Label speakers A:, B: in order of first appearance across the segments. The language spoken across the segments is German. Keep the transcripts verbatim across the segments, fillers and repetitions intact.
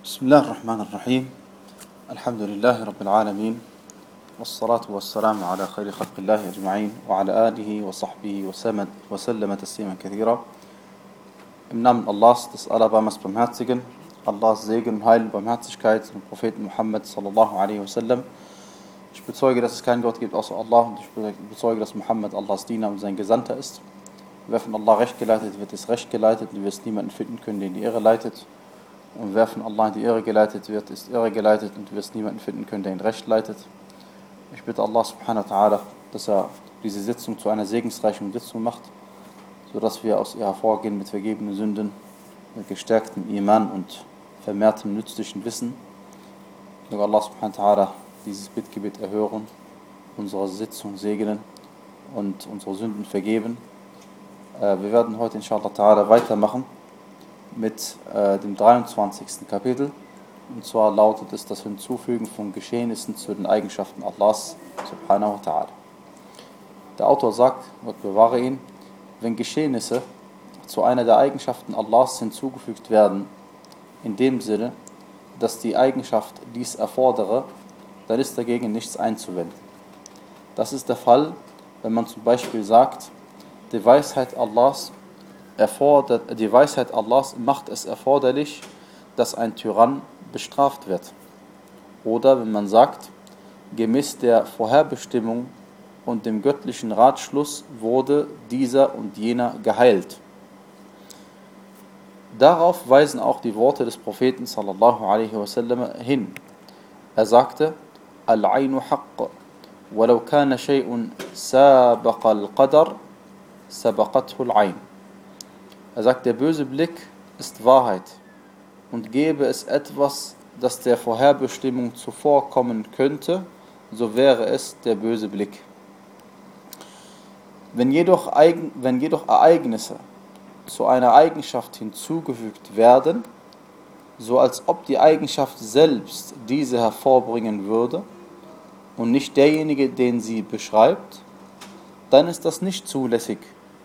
A: بسم الله الرحمن الرحيم الحمد لله رب العالمين والصلاة والسلام على خير خلق الله أجمعين وعلى آله وصحبه وسلم, وسلم تسليما كثيرا. Im Namen Allahs, des Allerbarmers Barmherzigen, Allahs Segen und Heil und Barmherzigkeit zum Propheten Muhammad sallallahu alaihi wasallam. Ich bezeuge, dass es keinen Gott gibt außer Allah, und ich bezeuge, dass Muhammad Allahs Diener und sein Gesandter ist. Wer von Allah recht geleitet wird, ist recht geleitet, und du wirst niemanden finden können, der in die Irre leitet. Und wer von Allah in die Irre geleitet wird, ist irre geleitet, und du wirst niemanden finden können, der ihn recht leitet. Ich bitte Allah subhanahu wa ta'ala, dass er diese Sitzung zu einer segensreichen Sitzung macht, sodass wir aus ihr hervorgehen mit vergebenen Sünden, mit gestärktem Iman und vermehrtem nützlichen Wissen. Möge Allah subhanahu wa ta'ala dieses Bittgebet erhören, unsere Sitzung segnen und unsere Sünden vergeben. Wir werden heute inshallah ta'ala weitermachen mit äh, dem dreiundzwanzigsten Kapitel, und zwar lautet es das Hinzufügen von Geschehnissen zu den Eigenschaften Allahs subhanahu wa ta'ala. Der Autor sagt, Gott bewahre ihn, wenn Geschehnisse zu einer der Eigenschaften Allahs hinzugefügt werden, in dem Sinne, dass die Eigenschaft dies erfordere, dann ist dagegen nichts einzuwenden. Das ist der Fall, wenn man zum Beispiel sagt, die Weisheit Allahs Erfordert, die Weisheit Allahs macht es erforderlich, dass ein Tyrann bestraft wird. Oder wenn man sagt, gemäß der Vorherbestimmung und dem göttlichen Ratschluss wurde dieser und jener geheilt. Darauf weisen auch die Worte des Propheten sallallahu alaihi wasallam hin. Er sagte, Al-Ainu haqq, walau kana shay'un sabaqa al-Qadar, sabaqathu al-Ain. Er sagt, der böse Blick ist Wahrheit, und gäbe es etwas, das der Vorherbestimmung zuvorkommen könnte, so wäre es der böse Blick. Wenn jedoch, Eigen, wenn jedoch Ereignisse zu einer Eigenschaft hinzugefügt werden, so als ob die Eigenschaft selbst diese hervorbringen würde und nicht derjenige, den sie beschreibt, dann ist das nicht zulässig.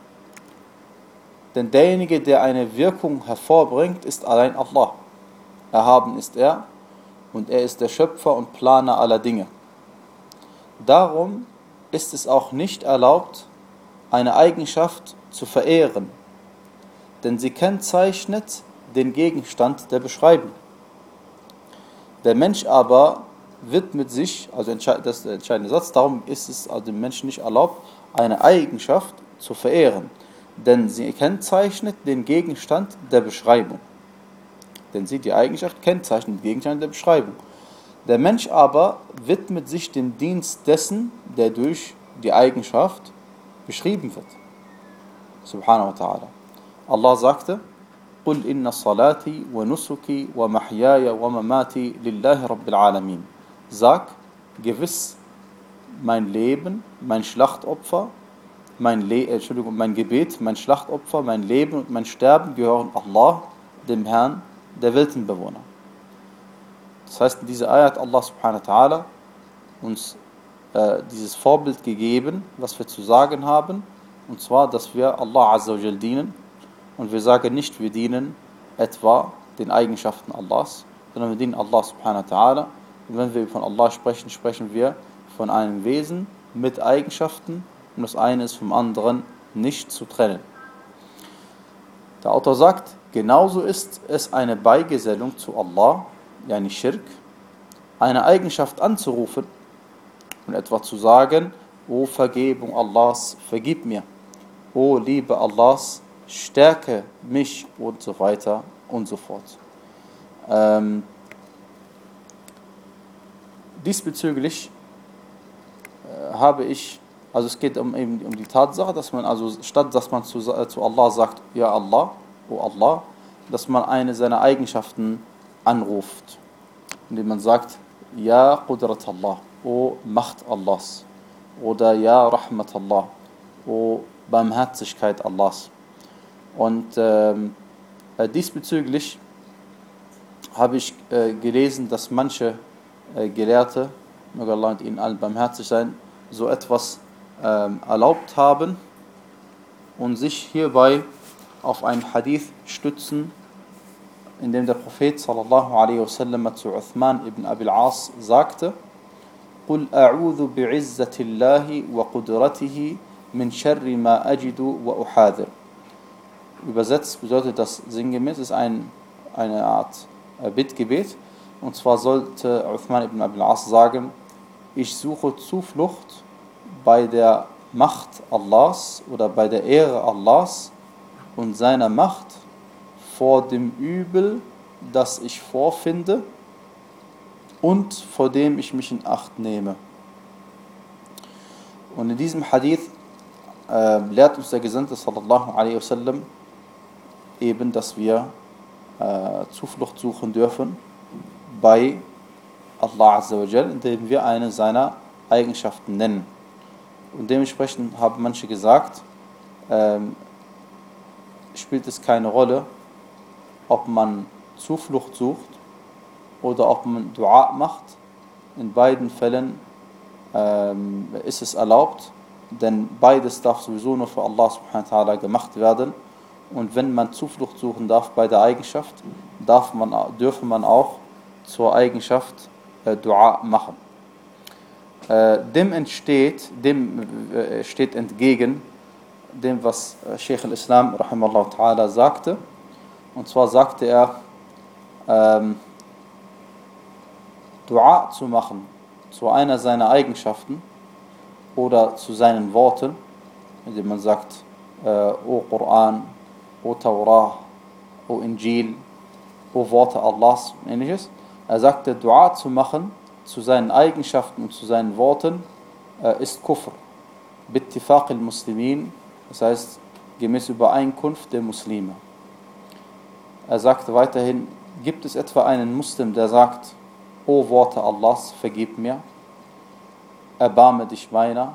A: Denn derjenige, der eine Wirkung hervorbringt, ist allein Allah. Erhaben ist er, und er ist der Schöpfer und Planer aller Dinge. Darum ist es auch nicht erlaubt, eine Eigenschaft zu verehren, denn sie kennzeichnet den Gegenstand der Beschreibung. Der Mensch aber widmet sich, also das ist der entscheidende Satz, darum ist es also dem Menschen nicht erlaubt, eine Eigenschaft zu verehren, denn sie kennzeichnet den Gegenstand der Beschreibung. Denn sie, die Eigenschaft, kennzeichnet den Gegenstand der Beschreibung. Der Mensch aber widmet sich dem Dienst dessen, der durch die Eigenschaft beschrieben wird. Subhanahu wa ta'ala. Allah sagte, قُلْ إِنَّ صَلَاتِي وَنُسُكِي وَمَحْيَايَ وَمَمَاتِي لِلَّهِ رَبِّ الْعَالَمِينَ. Sag, gewiss, mein Leben, mein Schlachtopfer, Mein, Le- Entschuldigung, mein Gebet, mein Schlachtopfer, mein Leben und mein Sterben gehören Allah, dem Herrn der Weltenbewohner. Das heißt, in dieser Ayat hat Allah subhanahu wa ta'ala uns äh, dieses Vorbild gegeben, was wir zu sagen haben, und zwar, dass wir Allah azza wa jal dienen, und wir sagen nicht, wir dienen etwa den Eigenschaften Allahs, sondern wir dienen Allah subhanahu wa ta'ala, und wenn wir von Allah sprechen, sprechen wir von einem Wesen mit Eigenschaften, um das eine ist vom anderen nicht zu trennen. Der Autor sagt, genauso ist es eine Beigesellung zu Allah, yani Schirk, eine Eigenschaft anzurufen und etwa zu sagen, O Vergebung Allahs, vergib mir, O Liebe Allahs, stärke mich, und so weiter und so fort. Ähm, diesbezüglich äh, habe ich Also es geht um, eben um die Tatsache, dass man also statt dass man zu, äh, zu Allah sagt, Ja Allah, O Allah, dass man eine seiner Eigenschaften anruft, indem man sagt, Ja Qudrat Allah, O Macht Allahs, oder Ja Rahmat Allah, O Barmherzigkeit Allahs. Und ähm, äh, diesbezüglich habe ich äh, gelesen, dass manche äh, Gelehrte, möge Allah mit ihnen allen barmherzig sein, so etwas erlaubt haben und sich hierbei auf einen Hadith stützen, in dem der Prophet sallallahu alaihi wasallam zu Uthman ibn Abil As sagte: قُلْ أَعُوذُ بِعِزَّةِ اللَّهِ وَقُدْرَتِهِ مِنْ شَرِّ مَا أَجِدُ وَأُحَاذِرُ. Übersetzt bedeutet das sinngemäß, ist ein, eine Art äh, Bittgebet. Und zwar sollte Uthman ibn Abil As sagen: Ich suche Zuflucht bei der Macht Allahs oder bei der Ehre Allahs und seiner Macht vor dem Übel, das ich vorfinde und vor dem ich mich in Acht nehme. Und in diesem Hadith äh, lehrt uns der Gesandte sallallahu alaihi wasallam eben, dass wir äh, Zuflucht suchen dürfen bei Allah Azza wa Jal, indem wir eine seiner Eigenschaften nennen. Und dementsprechend haben manche gesagt, ähm, spielt es keine Rolle, ob man Zuflucht sucht oder ob man Dua macht. In beiden Fällen ähm, ist es erlaubt, denn beides darf sowieso nur für Allah subhanahu wa ta'ala gemacht werden. Und wenn man Zuflucht suchen darf bei der Eigenschaft, darf man, dürfe man auch zur Eigenschaft äh, Dua machen. Äh, dem entsteht, dem äh, steht entgegen dem, was äh, Sheikh al-Islam rahimahullah ta'ala sagte. Und zwar sagte er, ähm, Dua zu machen zu einer seiner Eigenschaften oder zu seinen Worten, indem man sagt, äh, O Koran, O Taurah, O Injil, O Worte Allahs und ähnliches. Er sagte, Dua zu machen zu seinen Eigenschaften und zu seinen Worten äh, ist Kufr. Bittifaq al-Muslimin, das heißt gemäß Übereinkunft der Muslime. Er sagte weiterhin, gibt es etwa einen Muslim, der sagt, O Worte Allahs, vergib mir, erbarme dich meiner,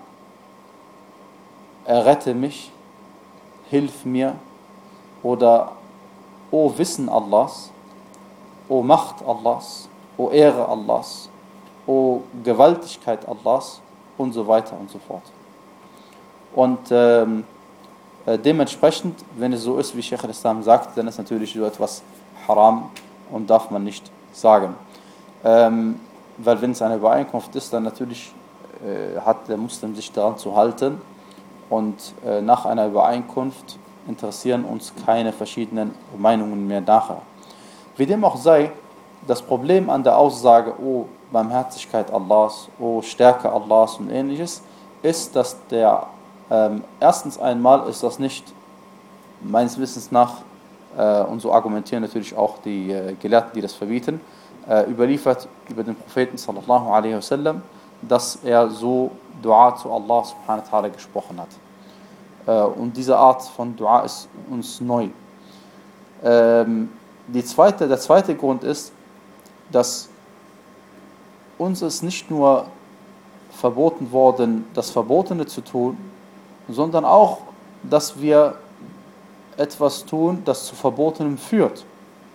A: errette mich, hilf mir, oder O Wissen Allahs, O Macht Allahs, O Ehre Allahs, O Gewaltigkeit Allahs und so weiter und so fort. Und ähm, äh, dementsprechend, wenn es so ist, wie Sheikh al-Islam sagt, dann ist natürlich so etwas haram und darf man nicht sagen. Ähm, weil wenn es eine Übereinkunft ist, dann natürlich äh, hat der Muslim sich daran zu halten und äh, nach einer Übereinkunft interessieren uns keine verschiedenen Meinungen mehr nachher. Wie dem auch sei, das Problem an der Aussage, O Barmherzigkeit Allahs, O Stärke Allahs und ähnliches, ist, dass der, ähm, erstens einmal ist das nicht, meines Wissens nach, äh, und so argumentieren natürlich auch die äh, Gelehrten, die das verbieten, äh, überliefert über den Propheten sallallahu alaihi wasallam, dass er so Dua zu Allah subhanahu wa ta'ala gesprochen hat. Äh, und diese Art von Dua ist uns neu. Ähm, die zweite, der zweite Grund ist, dass uns es nicht nur verboten worden, das Verbotene zu tun, sondern auch, dass wir etwas tun, das zu Verbotenem führt.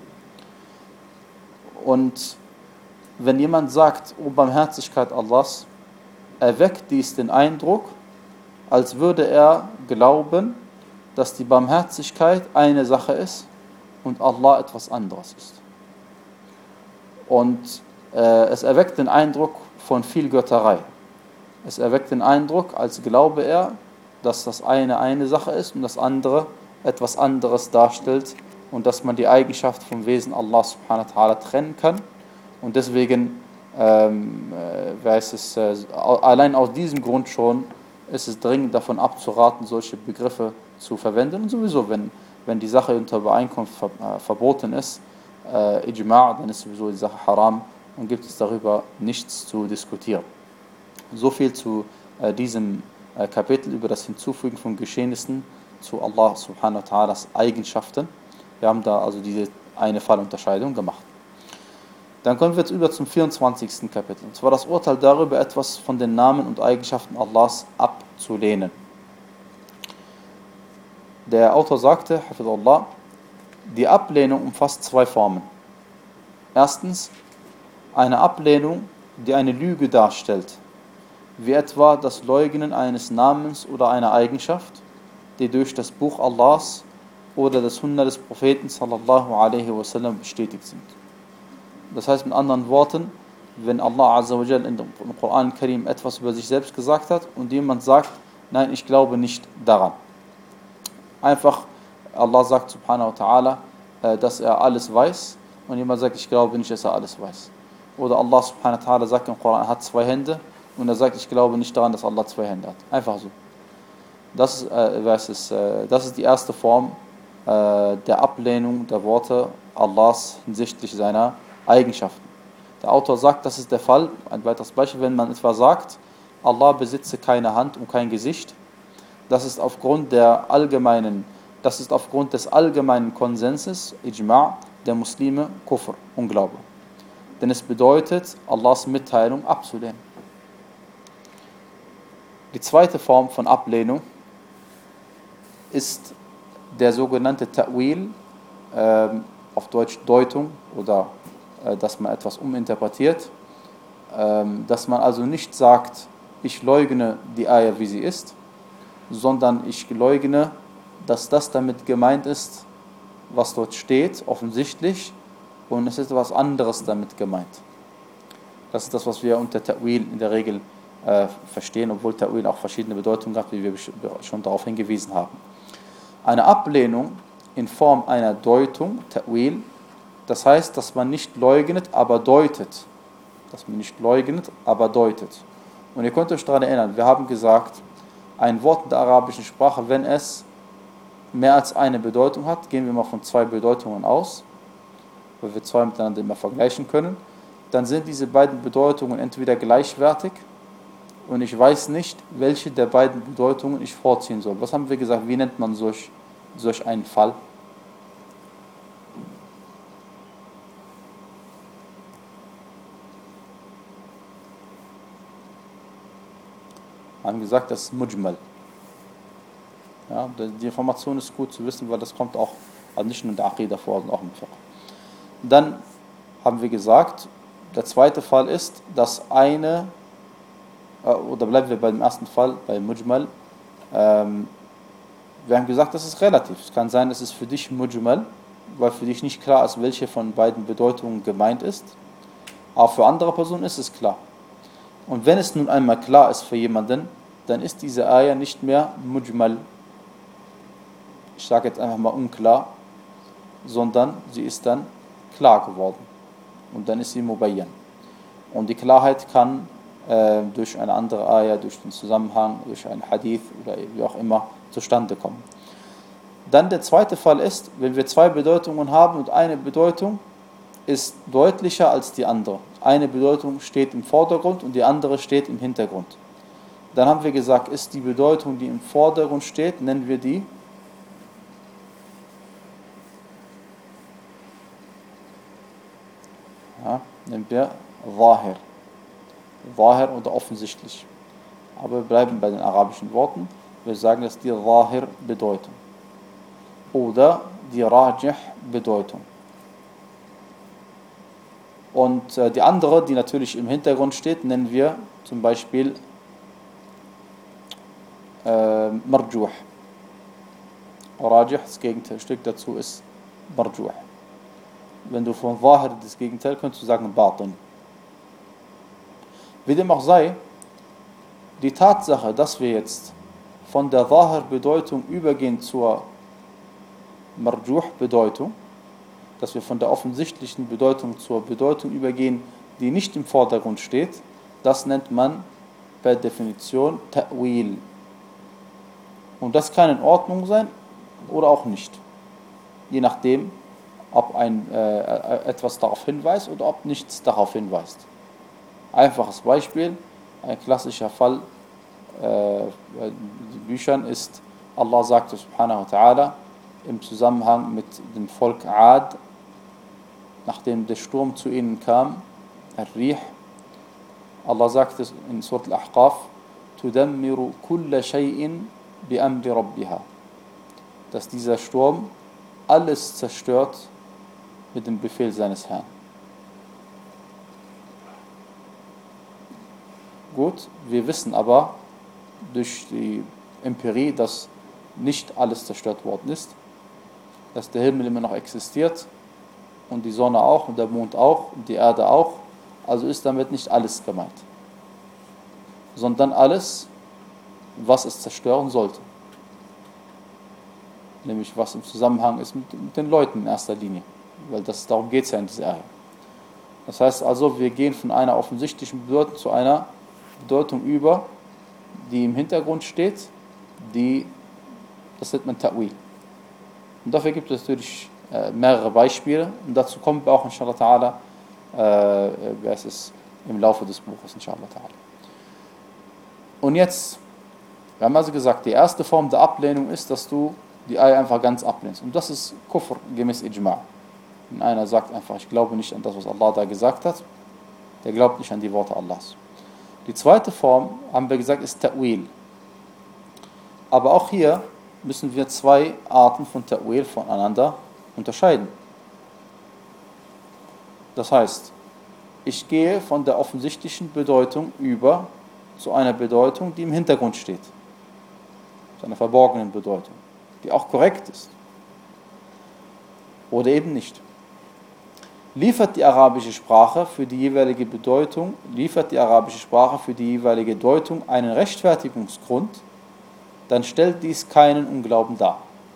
A: Und wenn jemand sagt, O Barmherzigkeit Allahs, erweckt dies den Eindruck, als würde er glauben, dass die Barmherzigkeit eine Sache ist und Allah etwas anderes ist. Und äh, es erweckt den Eindruck von viel Götterei. Es erweckt den Eindruck, als glaube er, dass das eine eine Sache ist und das andere etwas anderes darstellt und dass man die Eigenschaft vom Wesen Allah subhanahu wa ta'ala trennen kann. Und deswegen ähm, äh, weiß es, äh, allein aus diesem Grund schon ist es dringend davon abzuraten, solche Begriffe zu verwenden. Und sowieso, wenn, wenn die Sache unter Übereinkunft ver, äh, verboten ist, äh, Ijma', dann ist sowieso die Sache haram und gibt es darüber nichts zu diskutieren. So viel zu äh, diesem äh, Kapitel über das Hinzufügen von Geschehnissen zu Allah subhanahu wa ta'alas Eigenschaften. Wir haben da also diese eine Fallunterscheidung gemacht. Dann kommen wir jetzt über zum vierundzwanzigsten Kapitel. Und zwar das Urteil darüber, etwas von den Namen und Eigenschaften Allahs abzulehnen. Der Autor sagte, Hafidullah, die Ablehnung umfasst zwei Formen. Erstens, eine Ablehnung, die eine Lüge darstellt, wie etwa das Leugnen eines Namens oder einer Eigenschaft, die durch das Buch Allahs oder das Sunna des Propheten sallallahu alaihi wasallam bestätigt sind. Das heißt mit anderen Worten, wenn Allah Azza wa Jal im Koran Karim etwas über sich selbst gesagt hat und jemand sagt, nein, ich glaube nicht daran. Einfach, Allah sagt subhanahu wa ta'ala, dass er alles weiß und jemand sagt, ich glaube nicht, dass er alles weiß. Oder Allah subhanahu wa ta'ala sagt im Koran, er hat zwei Hände und er sagt, ich glaube nicht daran, dass Allah zwei Hände hat. Einfach so. Das ist, äh, was ist, äh, das ist die erste Form äh, der Ablehnung der Worte Allahs hinsichtlich seiner Eigenschaften. Der Autor sagt, das ist der Fall. Ein weiteres Beispiel, wenn man etwa sagt, Allah besitze keine Hand und kein Gesicht, das ist aufgrund der allgemeinen, das ist aufgrund des allgemeinen Konsenses, Ijma' der Muslime, Kufr, Unglaube. Denn es bedeutet, Allahs Mitteilung abzulehnen. Die zweite Form von Ablehnung ist der sogenannte Ta'wil, äh, auf Deutsch Deutung oder äh, dass man etwas uminterpretiert, äh, dass man also nicht sagt, ich leugne die Ayah, wie sie ist, sondern ich leugne, dass das damit gemeint ist, was dort steht, offensichtlich, und es ist etwas anderes damit gemeint. Das ist das, was wir unter Ta'wil in der Regel äh, verstehen, obwohl Ta'wil auch verschiedene Bedeutungen hat, wie wir schon darauf hingewiesen haben. Eine Ablehnung in Form einer Deutung, Ta'wil, das heißt, dass man nicht leugnet, aber deutet. Dass man nicht leugnet, aber deutet. Und ihr könnt euch daran erinnern, wir haben gesagt, ein Wort in der arabischen Sprache, wenn es mehr als eine Bedeutung hat, gehen wir mal von zwei Bedeutungen aus, weil wir zwei miteinander immer vergleichen können, dann sind diese beiden Bedeutungen entweder gleichwertig und ich weiß nicht, welche der beiden Bedeutungen ich vorziehen soll. Was haben wir gesagt, wie nennt man solch, solch einen Fall? Wir haben gesagt, das ist Mujmal. Ja, die Information ist gut zu wissen, weil das kommt auch also nicht nur in der Aqidah vor, sondern auch im Fiqh. Dann haben wir gesagt, der zweite Fall ist, dass eine, oder bleiben wir beim ersten Fall, bei Mujmal, ähm, wir haben gesagt, das ist relativ. Es kann sein, es ist für dich Mujmal, weil für dich nicht klar ist, welche von beiden Bedeutungen gemeint ist, aber für andere Personen ist es klar. Und wenn es nun einmal klar ist für jemanden, dann ist diese Ayah nicht mehr Mujmal, ich sage jetzt einfach mal unklar, sondern sie ist dann klar geworden. Und dann ist sie Mubayyan. Und die Klarheit kann äh, durch eine andere Ayah, durch den Zusammenhang, durch einen Hadith oder wie auch immer zustande kommen. Dann der zweite Fall ist, wenn wir zwei Bedeutungen haben und eine Bedeutung ist deutlicher als die andere. Eine Bedeutung steht im Vordergrund und die andere steht im Hintergrund. Dann haben wir gesagt, ist die Bedeutung, die im Vordergrund steht, nennen wir die ja, nennen wir Zahir. Zahir oder offensichtlich. Aber wir bleiben bei den arabischen Worten. Wir sagen, dass die Zahir Bedeutung oder die Rajih Bedeutung. Und äh, die andere, die natürlich im Hintergrund steht, nennen wir zum Beispiel äh, Marjuh. Rajih, das Gegenstück dazu ist Marjuh. Wenn du von Zahir das Gegenteil, könntest du sagen Batin. Wie dem auch sei, die Tatsache, dass wir jetzt von der Zahir-Bedeutung übergehen zur Marjuh-Bedeutung, dass wir von der offensichtlichen Bedeutung zur Bedeutung übergehen, die nicht im Vordergrund steht, das nennt man per Definition Ta'wil. Und das kann in Ordnung sein oder auch nicht. Je nachdem, ob ein, äh, etwas darauf hinweist oder ob nichts darauf hinweist. Einfaches Beispiel, ein klassischer Fall äh, in den Büchern ist, Allah sagte subhanahu wa ta'ala im Zusammenhang mit dem Volk Ad, nachdem der Sturm zu ihnen kam, Ar-Rih, Allah sagte in Surat Al-Ahqaf, تُدَمِّرُ كُلَّ شَيْءٍ بِأَمْرِ رَبِّهَا, dass dieser Sturm alles zerstört mit dem Befehl seines Herrn. Gut, wir wissen aber durch die Empirie, dass nicht alles zerstört worden ist. dass der Himmel immer noch existiert und die Sonne auch und der Mond auch und die Erde auch. Also ist damit nicht alles gemeint, sondern alles, was es zerstören sollte. Nämlich was im Zusammenhang ist mit, mit den Leuten in erster Linie, weil das, darum geht es ja in dieser Ayah. Das heißt also, wir gehen von einer offensichtlichen Bedeutung zu einer Bedeutung über, die im Hintergrund steht, die, das nennt man Ta'wil. Und dafür gibt es natürlich äh, mehrere Beispiele und dazu kommen wir auch inshallah ta'ala, äh, wer es ist, im Laufe des Buches inshallah ta'ala. Und jetzt, wir haben also gesagt, die erste Form der Ablehnung ist, dass du die Ayah einfach ganz ablehnst. Und das ist Kufr gemäß Ijma'. Wenn einer sagt einfach, ich glaube nicht an das, was Allah da gesagt hat, der glaubt nicht an die Worte Allahs. Die zweite Form, haben wir gesagt, ist Ta'wil. Aber auch hier müssen wir zwei Arten von Ta'wil voneinander unterscheiden. Das heißt, ich gehe von der offensichtlichen Bedeutung über zu einer Bedeutung, die im Hintergrund steht. Zu einer verborgenen Bedeutung, die auch korrekt ist. Oder eben nicht. Liefert die arabische Sprache für die jeweilige Bedeutung, liefert die arabische Sprache für die jeweilige Deutung einen Rechtfertigungsgrund, dann stellt dies keinen Unglauben dar.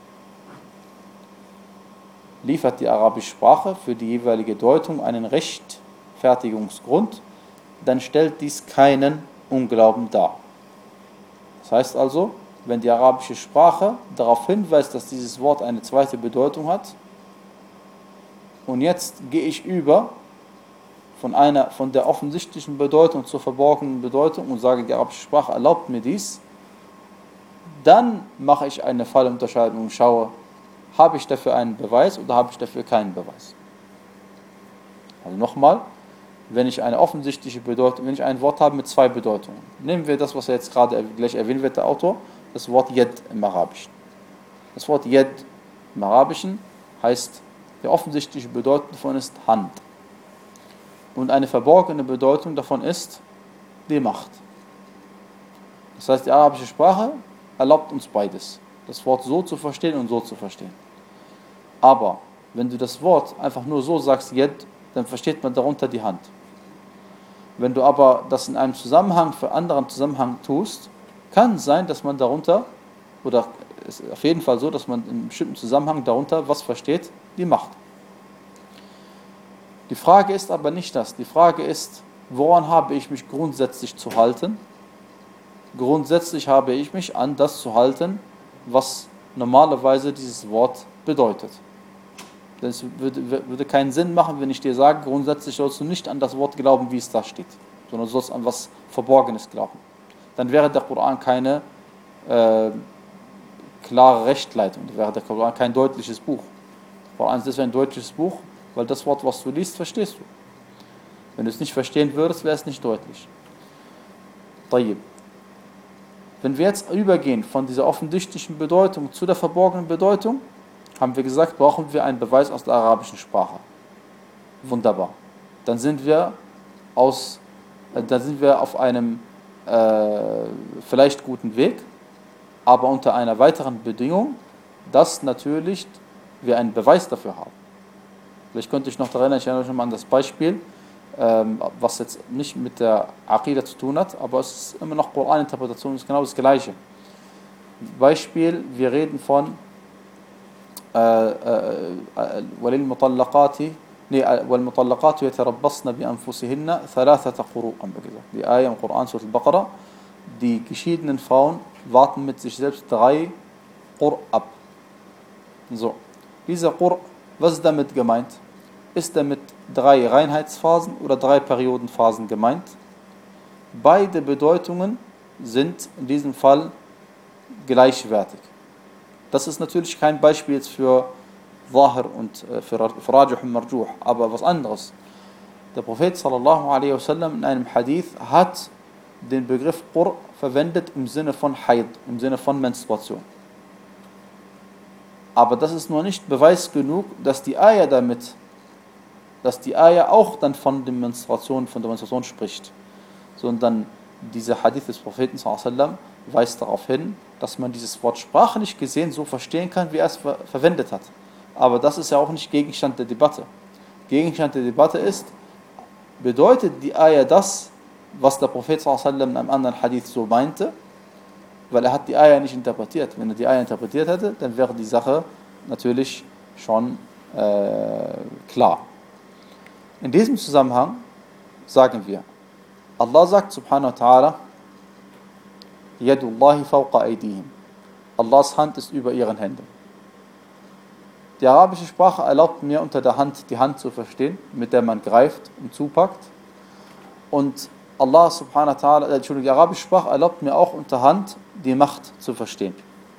A: Liefert die arabische Sprache für die jeweilige Deutung einen Rechtfertigungsgrund, dann stellt dies keinen Unglauben dar. Das heißt also, wenn die arabische Sprache darauf hinweist, dass dieses Wort eine zweite Bedeutung hat, und jetzt gehe ich über von, einer, von der offensichtlichen Bedeutung zur verborgenen Bedeutung und sage, die arabische Sprache erlaubt mir dies, dann mache ich eine Fallunterscheidung und schaue, habe ich dafür einen Beweis oder habe ich dafür keinen Beweis. Also nochmal, wenn ich eine offensichtliche Bedeutung, wenn ich ein Wort habe mit zwei Bedeutungen, nehmen wir das, was er jetzt gerade gleich erwähnt wird, der Autor, das Wort Yad im Arabischen. Das Wort Yad im Arabischen heißt, die offensichtliche Bedeutung davon ist Hand. Und eine verborgene Bedeutung davon ist die Macht. Das heißt, die arabische Sprache erlaubt uns beides. Das Wort so zu verstehen und so zu verstehen. Aber wenn du das Wort einfach nur so sagst, Yad, dann versteht man darunter die Hand. Wenn du aber das in einem Zusammenhang für anderen Zusammenhang tust, kann es sein, dass man darunter, oder es ist auf jeden Fall so, dass man in einem bestimmten Zusammenhang darunter was versteht, die Macht. Die Frage ist aber nicht das. Die Frage ist, woran habe ich mich grundsätzlich zu halten? Grundsätzlich habe ich mich an das zu halten, was normalerweise dieses Wort bedeutet. Denn es würde, würde keinen Sinn machen, wenn ich dir sage, grundsätzlich sollst du nicht an das Wort glauben, wie es da steht, sondern du sollst an was Verborgenes glauben. Dann wäre der Koran keine äh, klare Rechtleitung, dann wäre der Koran kein deutliches Buch. Der Koran ist deswegen ein deutliches Buch, weil das Wort, was du liest, verstehst du. Wenn du es nicht verstehen würdest, wäre es nicht deutlich. Tayyib. Wenn wir jetzt übergehen von dieser offensichtlichen Bedeutung zu der verborgenen Bedeutung, haben wir gesagt, brauchen wir einen Beweis aus der arabischen Sprache. Wunderbar. Dann sind wir, aus, äh, dann sind wir auf einem äh, vielleicht guten Weg, aber unter einer weiteren Bedingung, dass natürlich wir einen Beweis dafür haben. Vielleicht könnte ich noch daran erinnern, ich erinnere mich mal an das Beispiel, ähm, was jetzt nicht mit der Aqidah zu tun hat, aber es ist immer noch Koraninterpretation, ist genau das Gleiche. Beispiel, wir reden von وَلِلْمُطَلَّقَاتِ وَالْمُطَلَّقَاتُ يَتَرَبَّصْنَ بِأَنفُسِهِنَّ ثَلَاثَةَ قُرُوء, haben wir gesagt. Die Ayah im Koran, Surah Al-Baqarah, die geschiedenen Frauen warten mit sich selbst drei Qur ab. So, dieser Qur, was ist damit gemeint? Ist damit drei Reinheitsphasen oder drei Periodenphasen gemeint? Beide Bedeutungen sind in diesem Fall gleichwertig. Das ist natürlich kein Beispiel jetzt für Zahir und äh, für Rajih und Marjuh, aber was anderes. Der Prophet sallallahu alaihi wasallam in einem Hadith hat den Begriff Qur verwendet im Sinne von Haid, im Sinne von Menstruation. Aber das ist nur nicht Beweis genug, dass die Ayah damit, dass die Ayah auch dann von der Menstruation, von der Menstruation spricht. Sondern dieser Hadith des Propheten sallallahu alaihi wasallam weist darauf hin, dass man dieses Wort sprachlich gesehen so verstehen kann, wie er es ver- verwendet hat. aber das ist ja auch nicht Gegenstand der Debatte. Gegenstand der Debatte ist, bedeutet die Ayah das, was der Prophet sallallahu alaihi wasallam in einem anderen Hadith so meinte? Weil er hat die Ayah nicht interpretiert. Wenn er die Ayah interpretiert hätte, dann wäre die Sache natürlich schon äh, klar. In diesem Zusammenhang sagen wir, Allah sagt subhanahu wa ta'ala, Yadullahi fawqa aydihim. Allahs Hand ist über ihren Händen. Die arabische Sprache erlaubt mir unter der Hand die Hand zu verstehen, mit der man greift und zupackt. Und Allah subhanahu wa ta'ala, äh, Entschuldigung, die arabische Sprache erlaubt mir auch unter Hand die Macht zu verstehen.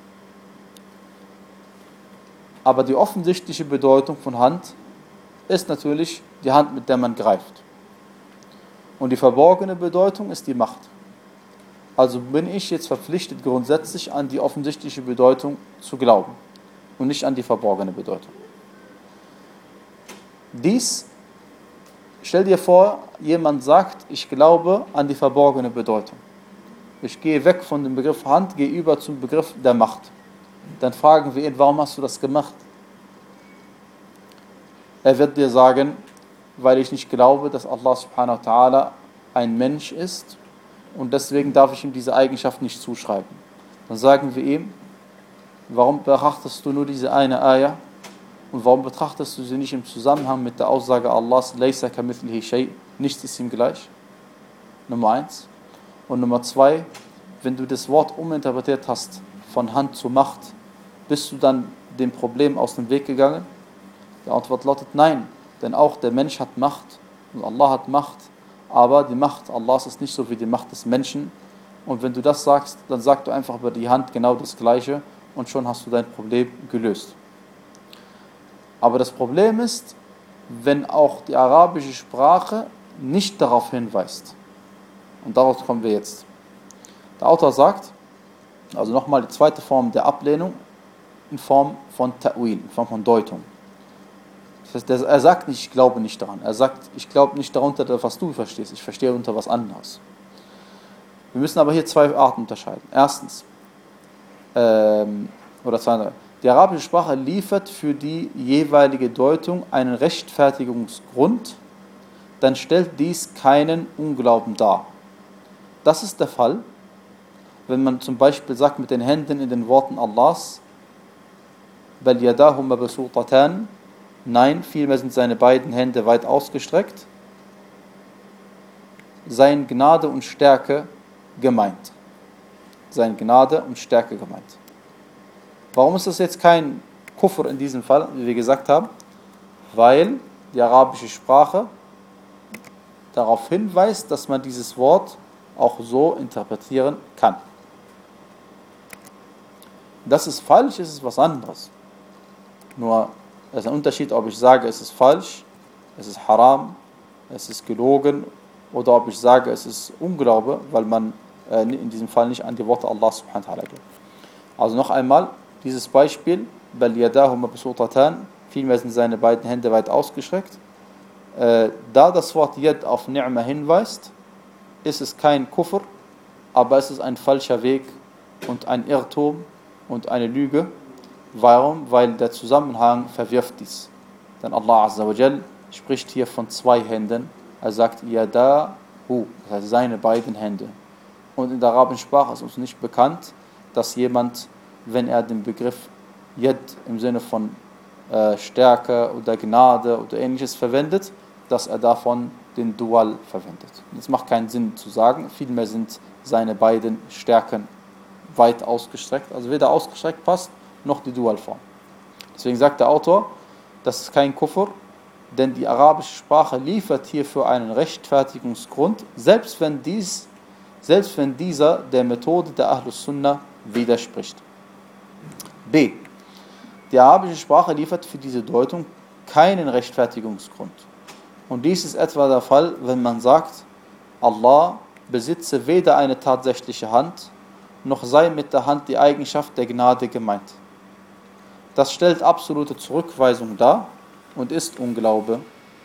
A: Aber die offensichtliche Bedeutung von Hand ist natürlich die Hand, mit der man greift. Und die verborgene Bedeutung ist die Macht. Also bin ich jetzt verpflichtet, grundsätzlich an die offensichtliche Bedeutung zu glauben und nicht an die verborgene Bedeutung. Dies, stell dir vor, jemand sagt, ich glaube an die verborgene Bedeutung. Ich gehe weg von dem Begriff Hand, gehe über zum Begriff der Macht. Dann fragen wir ihn, warum hast du das gemacht? Er wird dir sagen, weil ich nicht glaube, dass Allah subhanahu wa ta'ala ein Mensch ist und deswegen darf ich ihm diese Eigenschaft nicht zuschreiben. Dann sagen wir ihm, warum betrachtest du nur diese eine Ayah und warum betrachtest du sie nicht im Zusammenhang mit der Aussage Allahs, Laysa kamithlihi shay, nichts ist ihm gleich? Nummer eins. Und Nummer zwei, wenn du das Wort uminterpretiert hast, von Hand zu Macht, bist du dann dem Problem aus dem Weg gegangen? Die Antwort lautet nein, denn auch der Mensch hat Macht und Allah hat Macht, aber die Macht Allahs ist nicht so wie die Macht des Menschen. Und wenn du das sagst, dann sagst du einfach über die Hand genau das Gleiche und schon hast du dein Problem gelöst. Aber das Problem ist, wenn auch die arabische Sprache nicht darauf hinweist. Und darauf kommen wir jetzt. Der Autor sagt, also nochmal die zweite Form der Ablehnung in Form von Ta'wil, in Form von Deutung. Das heißt, er sagt nicht, ich glaube nicht daran. Er sagt, ich glaube nicht darunter, was du verstehst. Ich verstehe unter was anderes. Wir müssen aber hier zwei Arten unterscheiden. Erstens, ähm, oder zweitens, die arabische Sprache liefert für die jeweilige Deutung einen Rechtfertigungsgrund, dann stellt dies keinen Unglauben dar. Das ist der Fall, wenn man zum Beispiel sagt mit den Händen in den Worten Allahs, bal yadahu mabsutatan, nein, vielmehr sind seine beiden Hände weit ausgestreckt, seien Gnade und Stärke gemeint. Seien Gnade und Stärke gemeint. Warum ist das jetzt kein Kufr in diesem Fall, wie wir gesagt haben? Weil die arabische Sprache darauf hinweist, dass man dieses Wort auch so interpretieren kann. Das ist falsch, ist es was anderes. Nur, es ist ein Unterschied, ob ich sage, es ist falsch, es ist haram, es ist gelogen, oder ob ich sage, es ist Unglaube, weil man äh, in diesem Fall nicht an die Worte Allah subhanahu wa ta'ala glaubt. Also noch einmal, dieses Beispiel, bal yadahu mabsutatan, vielmehr sind seine beiden Hände weit ausgestreckt. Äh, da das Wort Yad auf Ni'ma hinweist, ist es kein Kufr, aber es ist ein falscher Weg und ein Irrtum und eine Lüge. Warum? Weil der Zusammenhang verwirft dies. Denn Allah Azza wa Jal spricht hier von zwei Händen. Er sagt Yadahu, das heißt seine beiden Hände. Und in der arabischen Sprache ist uns nicht bekannt, dass jemand, wenn er den Begriff Yad im Sinne von äh, Stärke oder Gnade oder ähnliches verwendet, dass er davon den Dual verwendet. Es macht keinen Sinn zu sagen, vielmehr sind seine beiden Stärken weit ausgestreckt, also weder ausgestreckt passt, noch die Dualform. Deswegen sagt der Autor, das ist kein Kufr, denn die arabische Sprache liefert hierfür einen Rechtfertigungsgrund, selbst wenn dies, selbst wenn dieser der Methode der Ahlus Sunnah widerspricht. B. Die arabische Sprache liefert für diese Deutung keinen Rechtfertigungsgrund. Und dies ist etwa der Fall, wenn man sagt, Allah besitze weder eine tatsächliche Hand, noch sei mit der Hand die Eigenschaft der Gnade gemeint. Das stellt absolute Zurückweisung dar und ist Unglaube.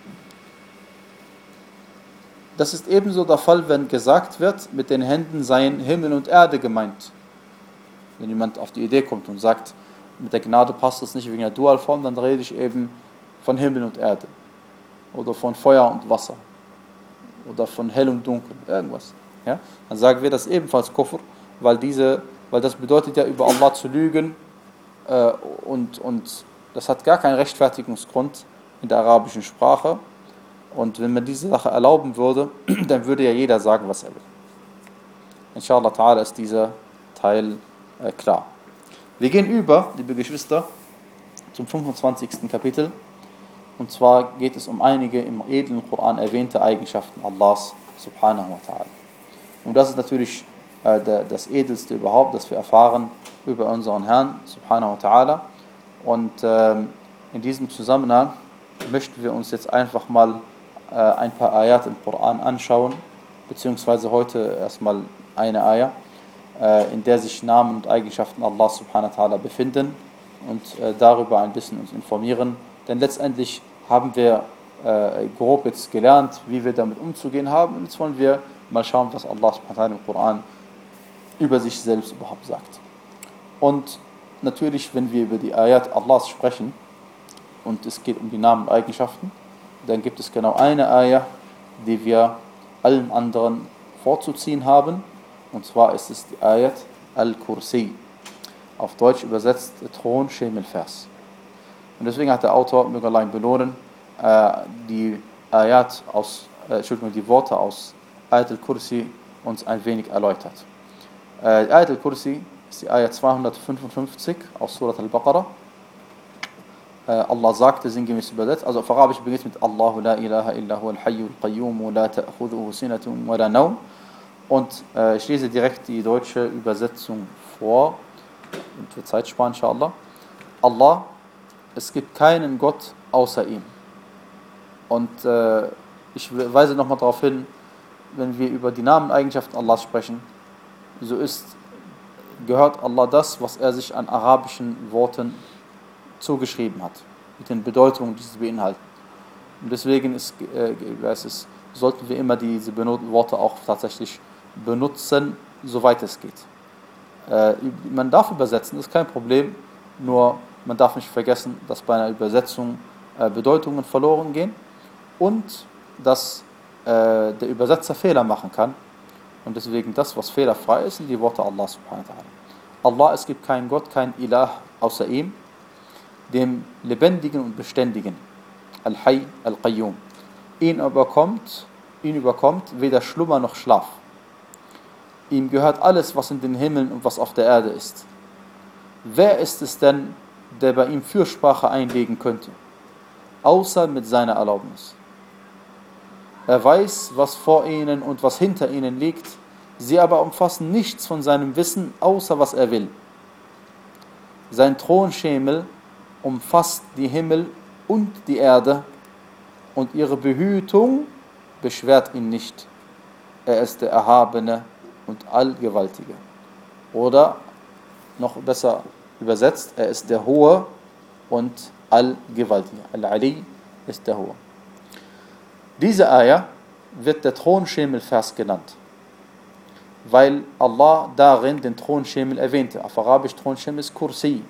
A: Das ist ebenso der Fall, wenn gesagt wird, mit den Händen seien Himmel und Erde gemeint. Wenn jemand auf die Idee kommt und sagt, mit der Gnade passt es nicht wegen der Dualform, dann rede ich eben von Himmel und Erde. Oder von Feuer und Wasser. Oder von hell und dunkel, irgendwas. Ja? Dann sagen wir das ebenfalls Kufr, weil, diese, weil das bedeutet ja, über Allah zu lügen äh, und, und das hat gar keinen Rechtfertigungsgrund in der arabischen Sprache. Und wenn man diese Sache erlauben würde, dann würde ja jeder sagen, was er will. Inshallah ta'ala ist dieser Teil äh, klar. Wir gehen über, liebe Geschwister, zum fünfundzwanzigsten Kapitel. Und zwar geht es um einige im edlen Koran erwähnte Eigenschaften Allahs subhanahu wa ta'ala. Und das ist natürlich äh, der, das Edelste überhaupt, das wir erfahren über unseren Herrn subhanahu wa ta'ala. Und ähm, in diesem Zusammenhang möchten wir uns jetzt einfach mal äh, ein paar Ayat im Koran anschauen, beziehungsweise heute erstmal eine Ayah, äh, in der sich Namen und Eigenschaften Allah subhanahu wa ta'ala befinden und äh, darüber ein bisschen uns informieren. Denn letztendlich haben wir äh, grob jetzt gelernt, wie wir damit umzugehen haben. Und jetzt wollen wir mal schauen, was Allah subhanahu wa ta'ala im Koran über sich selbst überhaupt sagt. Und natürlich, wenn wir über die Ayat Allahs sprechen und es geht um die Namen und Eigenschaften, dann gibt es genau eine Ayah, die wir allen anderen vorzuziehen haben. Und zwar ist es die Ayat Al-Kursi. Auf Deutsch übersetzt Thron, Schemel, Vers. Und deswegen hat der Autor, möge Allah ihn belohnen, äh, die Ayat aus, äh, Entschuldigung, die Worte aus Ayat al-Kursi uns ein wenig erläutert. Äh, die Ayat al-Kursi ist die Ayat zweihundertfünfundfünfzig aus Surat al-Baqarah. Äh, Allah sagte, sinngemäß übersetzt, also auf Arabisch beginnt mit Allahu la ilaha illa huwa al-hayyul qayyum la ta'khudhuhu sinatun wa la nawm. Und äh, ich lese direkt die deutsche Übersetzung vor, und für Zeit sparen, inshallah. Allah, es gibt keinen Gott außer ihm. Und äh, ich weise nochmal darauf hin, wenn wir über die Namen und Eigenschaften Allahs sprechen, so ist, gehört Allah das, was er sich an arabischen Worten zugeschrieben hat, mit den Bedeutungen, die sie beinhalten. Und deswegen ist, äh, es, sollten wir immer diese Worte auch tatsächlich benutzen, soweit es geht. Äh, man darf übersetzen, das ist kein Problem, nur man darf nicht vergessen, dass bei einer Übersetzung äh, Bedeutungen verloren gehen und dass äh, der Übersetzer Fehler machen kann. Und deswegen das, was fehlerfrei ist, sind die Worte Allah subhanahu wa ta'ala. Allah, es gibt keinen Gott, kein Ilah außer ihm, dem Lebendigen und Beständigen. Al-Hayy, Al-Qayyum. Ihn überkommt, ihn überkommt weder Schlummer noch Schlaf. Ihm gehört alles, was in den Himmeln und was auf der Erde ist. Wer ist es denn, der bei ihm Fürsprache einlegen könnte, außer mit seiner Erlaubnis? Er weiß, was vor ihnen und was hinter ihnen liegt, sie aber umfassen nichts von seinem Wissen, außer was er will. Sein Thronschemel umfasst die Himmel und die Erde, und ihre Behütung beschwert ihn nicht. Er ist der Erhabene und Allgewaltige. Oder noch besser übersetzt, er ist der Hohe und Allgewaltige. Al-Ali ist der Hohe. Diese Ayah wird der Thronschemel-Vers genannt, weil Allah darin den Thronschemel erwähnte. Auf Arabisch Thronschemel ist Kursi.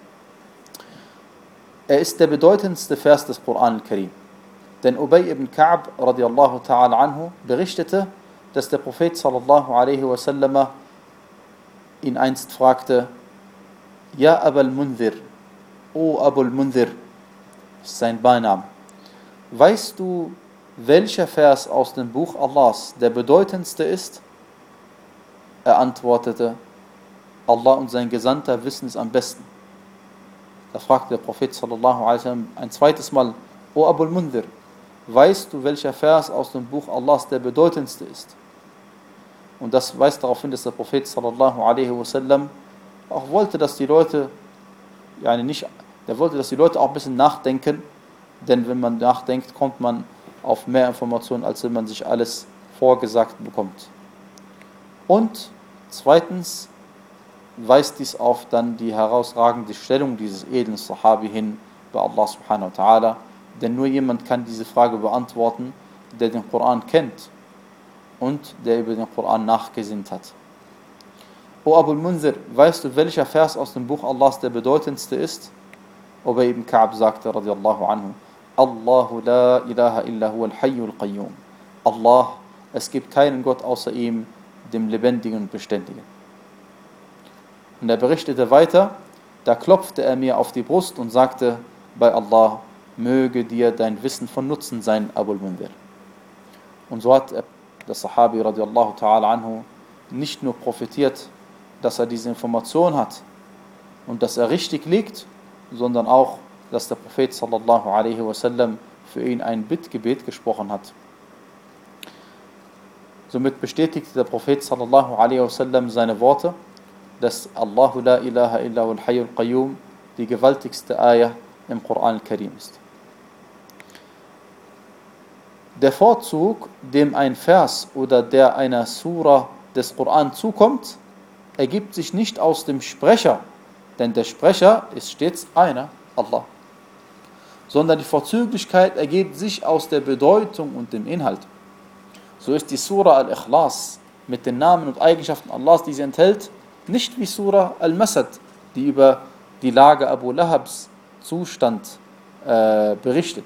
A: Er ist der bedeutendste Vers des Koran al-Karim. Denn Ubay ibn Ka'b radiallahu ta'ala anhu berichtete, dass der Prophet sallallahu alaihi wasallam ihn einst fragte: Ja Abul Munzir, O Abul Munzir, ist sein Beiname. Weißt du, welcher Vers aus dem Buch Allahs der bedeutendste ist? Er antwortete: Allah und sein Gesandter wissen es am besten. Da fragte der Prophet sallallahu alaihi wasallam ein zweites Mal: O Abul Munzir, weißt du, welcher Vers aus dem Buch Allahs der bedeutendste ist? Und das weist darauf hin, dass der Prophet sallallahu alaihi wasallam auch wollte, dass die Leute, ja nicht, der wollte, dass die Leute auch ein bisschen nachdenken, denn wenn man nachdenkt, kommt man auf mehr Informationen, als wenn man sich alles vorgesagt bekommt. Und zweitens weist dies auf dann die herausragende Stellung dieses edlen Sahabi hin bei Allah subhanahu wa ta'ala, denn nur jemand kann diese Frage beantworten, der den Koran kennt und der über den Koran nachgesinnt hat. O Abul Munzir, weißt du, welcher Vers aus dem Buch Allahs der bedeutendste ist? Ubay ibn Ka'b sagte, radiallahu anhu, Allahu la ilaha illa huwa al-hayyul qayyum. Allah, es gibt keinen Gott außer ihm, dem Lebendigen und Beständigen. Und er berichtete weiter, da klopfte er mir auf die Brust und sagte, bei Allah, möge dir dein Wissen von Nutzen sein, Abul Munzir. Und so hat der Sahabi radiallahu ta'ala anhu nicht nur profitiert, dass er diese Information hat und dass er richtig liegt, sondern auch, dass der Prophet sallallahu alaihi wasallam für ihn ein Bittgebet gesprochen hat. Somit bestätigte der Prophet sallallahu alaihi wasallam seine Worte, dass Allahu la ilaha illa huwal hayyul qayyum die gewaltigste Ayah im Koran al-Karim ist. Der Vorzug, dem ein Vers oder der einer Surah des Koran zukommt, ergibt sich nicht aus dem Sprecher, denn der Sprecher ist stets einer, Allah, sondern die Vorzüglichkeit ergibt sich aus der Bedeutung und dem Inhalt. So ist die Surah Al-Ikhlas mit den Namen und Eigenschaften Allahs, die sie enthält, nicht wie Surah Al-Masad, die über die Lage Abu Lahabs Zustand äh, berichtet.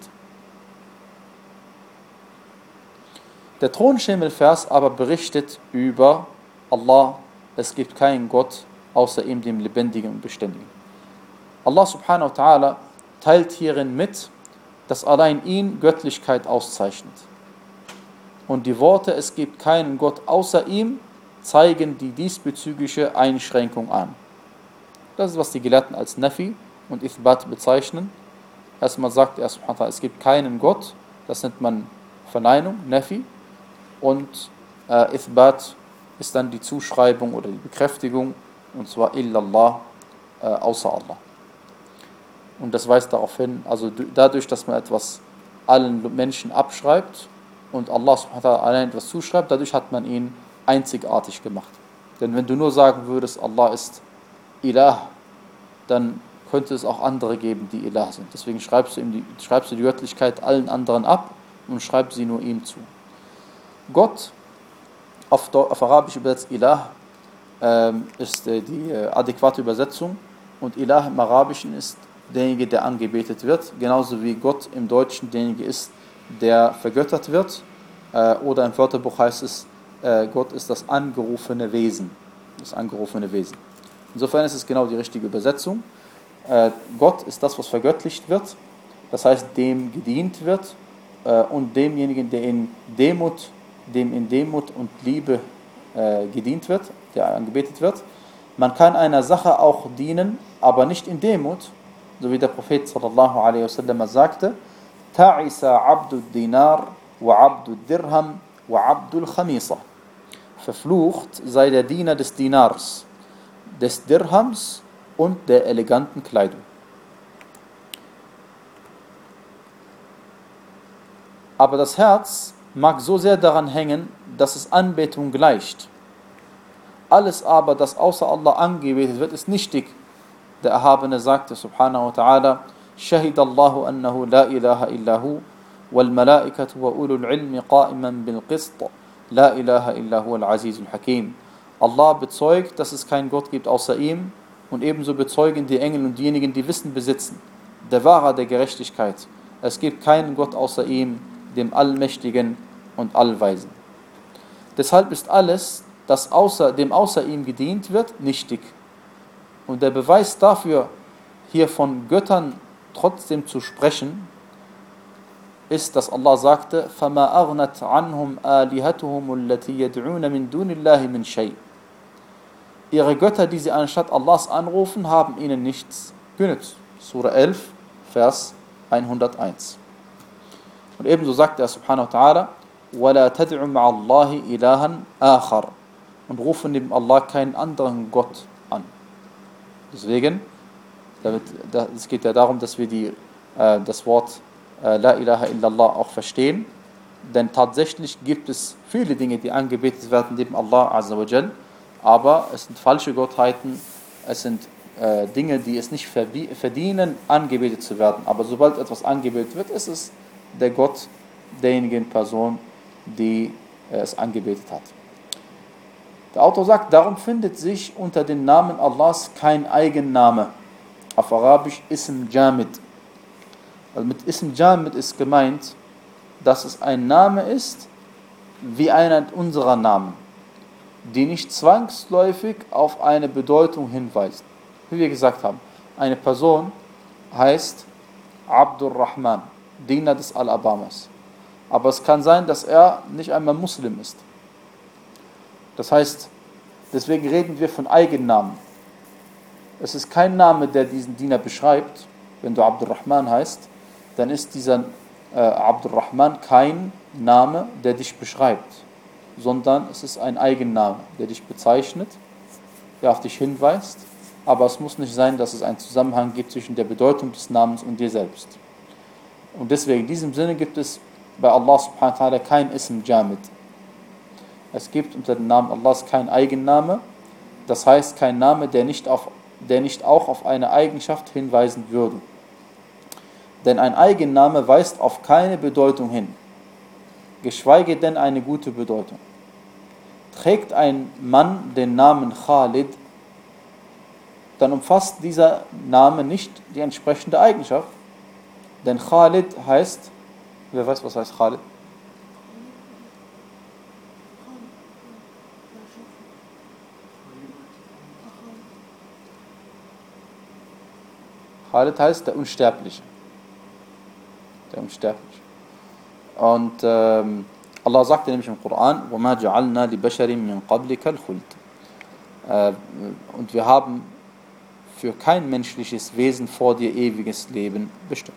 A: Der Thronschemel-Vers aber berichtet über Allah, es gibt keinen Gott außer ihm, dem Lebendigen und Beständigen. Allah subhanahu wa ta'ala teilt hierin mit, dass allein ihn Göttlichkeit auszeichnet. Und die Worte, es gibt keinen Gott außer ihm, zeigen die diesbezügliche Einschränkung an. Das ist, was die Gelehrten als Nafi und Ithbat bezeichnen. Erstmal sagt er subhanahu wa ta'ala, es gibt keinen Gott, das nennt man Verneinung, Nafi, und äh, Ithbat ist dann die Zuschreibung oder die Bekräftigung, und zwar illallah, äh, außer Allah. Und das weist darauf hin, also dadurch, dass man etwas allen Menschen abschreibt und Allah subhanahu wa ta'ala allein etwas zuschreibt, dadurch hat man ihn einzigartig gemacht. Denn wenn du nur sagen würdest, Allah ist Ilah, dann könnte es auch andere geben, die Ilah sind. Deswegen schreibst du, ihm die, schreibst du die Göttlichkeit allen anderen ab und schreibst sie nur ihm zu. Gott, auf, auf Arabisch übersetzt Ilah, ähm, ist äh, die äh, adäquate Übersetzung, und Ilah im Arabischen ist derjenige, der angebetet wird, genauso wie Gott im Deutschen derjenige ist, der vergöttert wird, äh, oder im Wörterbuch heißt es, äh, Gott ist das angerufene Wesen. Das angerufene Wesen. Insofern ist es genau die richtige Übersetzung. Äh, Gott ist das, was vergöttlicht wird, das heißt, dem gedient wird, äh, und demjenigen, der in Demut, dem in Demut und Liebe äh, gedient wird, der angebetet wird. Man kann einer Sache auch dienen, aber nicht in Demut, so wie der Prophet sallallahu alaihi wasallam sagte, Ta'isa abdul dinar wa abdul dirham wa abdul khamisa. Verflucht sei der Diener des Dinars, des Dirhams und der eleganten Kleidung. Aber das Herz mag so sehr daran hängen, dass es Anbetung gleicht. Alles aber, das außer Allah angebetet wird, ist nichtig. Der Erhabene sagte, subhanahu wa ta'ala, Shahidallahu annahu la ilaha illahu, wal malaikatu wa ulul ilmi qa'iman bil qist, la ilaha illahu al azizul hakim. Allah bezeugt, dass es keinen Gott gibt außer ihm, und ebenso bezeugen die Engel und diejenigen, die Wissen besitzen. Der Wahrer der Gerechtigkeit. Es gibt keinen Gott außer ihm, dem Allmächtigen und Allweisen. Deshalb ist alles, das außer, dem außer ihm gedient wird, nichtig. Und der Beweis dafür, hier von Göttern trotzdem zu sprechen, ist, dass Allah sagte, فَمَا أَغْنَتْ عَنْهُمْ آلِهَتُهُمُ الَّتِي يَدْعُونَ مِنْ دُونِ اللَّهِ مِنْ شَيْءٍ. Ihre Götter, die sie anstatt Allahs anrufen, haben ihnen nichts genützt. Sura elf, Vers hunderteins. Und ebenso sagt er subhanahu wa ta'ala, وَلَا تَدْعُ مَعَ اللَّهِ إِلَهًا آخَرَ, und rufen neben Allah keinen anderen Gott an. Deswegen, damit, es geht ja darum, dass wir die, äh, das Wort äh, La ilaha illallah auch verstehen, denn tatsächlich gibt es viele Dinge, die angebetet werden neben Allah azza wa jal, aber es sind falsche Gottheiten, es sind äh, Dinge, die es nicht verdienen, angebetet zu werden. Aber sobald etwas angebetet wird, ist es der Gott derjenigen Person, die äh, es angebetet hat. Der Autor sagt, darum findet sich unter den Namen Allahs kein Eigenname. Auf Arabisch Ism Jamid. Also mit Ism Jamid ist gemeint, dass es ein Name ist, wie einer unserer Namen, die nicht zwangsläufig auf eine Bedeutung hinweisen. Wie wir gesagt haben, eine Person heißt Abdur Rahman, Diener des Alabamas. Aber es kann sein, dass er nicht einmal Muslim ist. Das heißt, deswegen reden wir von Eigennamen. Es ist kein Name, der diesen Diener beschreibt. Wenn du Abdur Rahman heißt, dann ist dieser äh, Abdur Rahman kein Name, der dich beschreibt, sondern es ist ein Eigenname, der dich bezeichnet, der auf dich hinweist, aber es muss nicht sein, dass es einen Zusammenhang gibt zwischen der Bedeutung des Namens und dir selbst. Und deswegen, in diesem Sinne gibt es bei Allah subhanahu wa ta'ala kein Ism Jamid. Es gibt unter dem Namen Allahs kein Eigenname, das heißt kein Name, der nicht, auf, der nicht auch auf eine Eigenschaft hinweisen würde. Denn ein Eigenname weist auf keine Bedeutung hin, geschweige denn eine gute Bedeutung. Trägt ein Mann den Namen Khalid, dann umfasst dieser Name nicht die entsprechende Eigenschaft. Denn Khalid heißt, wer weiß, was heißt Khalid? Khalid heißt der Unsterbliche. Der Unsterbliche. Und ähm, Allah sagte nämlich im Koran, وَمَا جَعَلْنَا لِبَشَرٍ مِّن قَبْلِكَ الْخُلْدِ. Und wir haben für kein menschliches Wesen vor dir ewiges Leben bestimmt.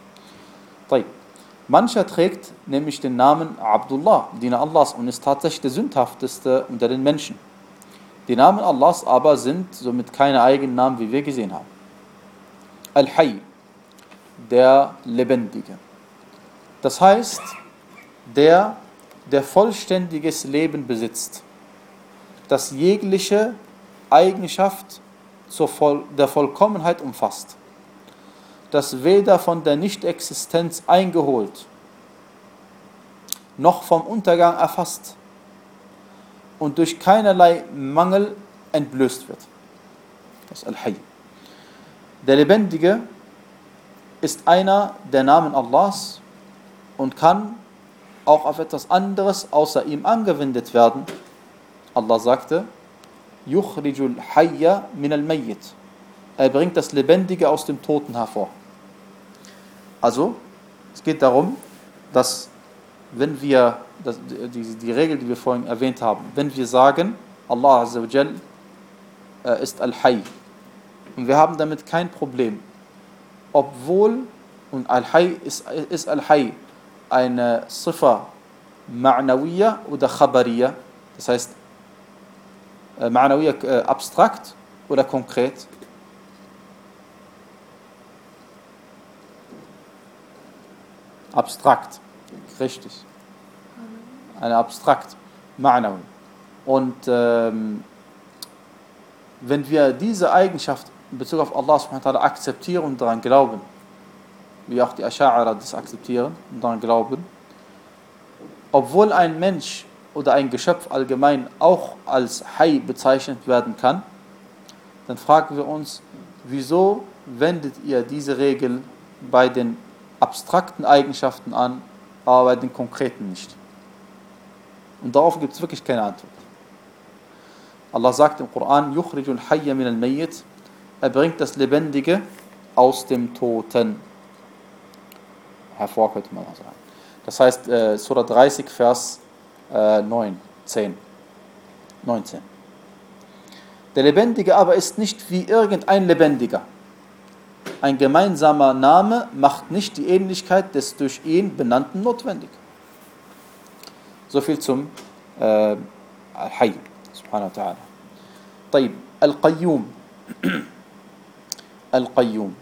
A: Mancher trägt nämlich den Namen Abdullah, Diener Allahs, und ist tatsächlich der sündhafteste unter den Menschen. Die Namen Allahs aber sind somit keine Eigennamen, wie wir gesehen haben. Al-Hayy, der Lebendige. Das heißt, der, der vollständiges Leben besitzt, das jegliche Eigenschaft zur Voll- der Vollkommenheit umfasst, das weder von der Nichtexistenz eingeholt, noch vom Untergang erfasst und durch keinerlei Mangel entblößt wird. Das ist Al-Hayy. Der Lebendige ist einer der Namen Allahs und kann auch auf etwas anderes außer ihm angewendet werden. Allah sagte, Yukhrijul Hayya min al-Mayyit. Er bringt das Lebendige aus dem Toten hervor. Also, es geht darum, dass wenn wir, das, die, die Regel, die wir vorhin erwähnt haben, wenn wir sagen, Allah Azza wa Jal äh, ist Al-Hayy, und wir haben damit kein Problem, obwohl, und Al-Hayy ist, ist Al-Hayy eine Sifa Ma'nawiyya oder Khabariyya, das heißt, äh, Ma'nawiyya äh, abstrakt oder konkret? Abstrakt, richtig. Eine abstrakt, Ma'nawi. Und ähm, wenn wir diese Eigenschaft in Bezug auf Allah subhanahu wa ta'ala akzeptieren und daran glauben, wie auch die Asha'ira das akzeptieren und daran glauben, obwohl ein Mensch oder ein Geschöpf allgemein auch als Hayy bezeichnet werden kann, dann fragen wir uns, wieso wendet ihr diese Regel bei den abstrakten Eigenschaften an, aber bei den konkreten nicht? Und darauf gibt es wirklich keine Antwort. Allah sagt im Koran, Yukhrijul Hayya min al-Mayyit, er bringt das Lebendige aus dem Toten hervor, könnte man auch sagen. Das heißt, äh, Surah dreißig, Vers äh, neun, zehn, neunzehn. Der Lebendige aber ist nicht wie irgendein Lebendiger. Ein gemeinsamer Name macht nicht die Ähnlichkeit des durch ihn Benannten notwendig. So viel zum äh, Al-Hayy, subhanahu wa ta'ala. طيب, Al-Qayyum. Al-Qayyum.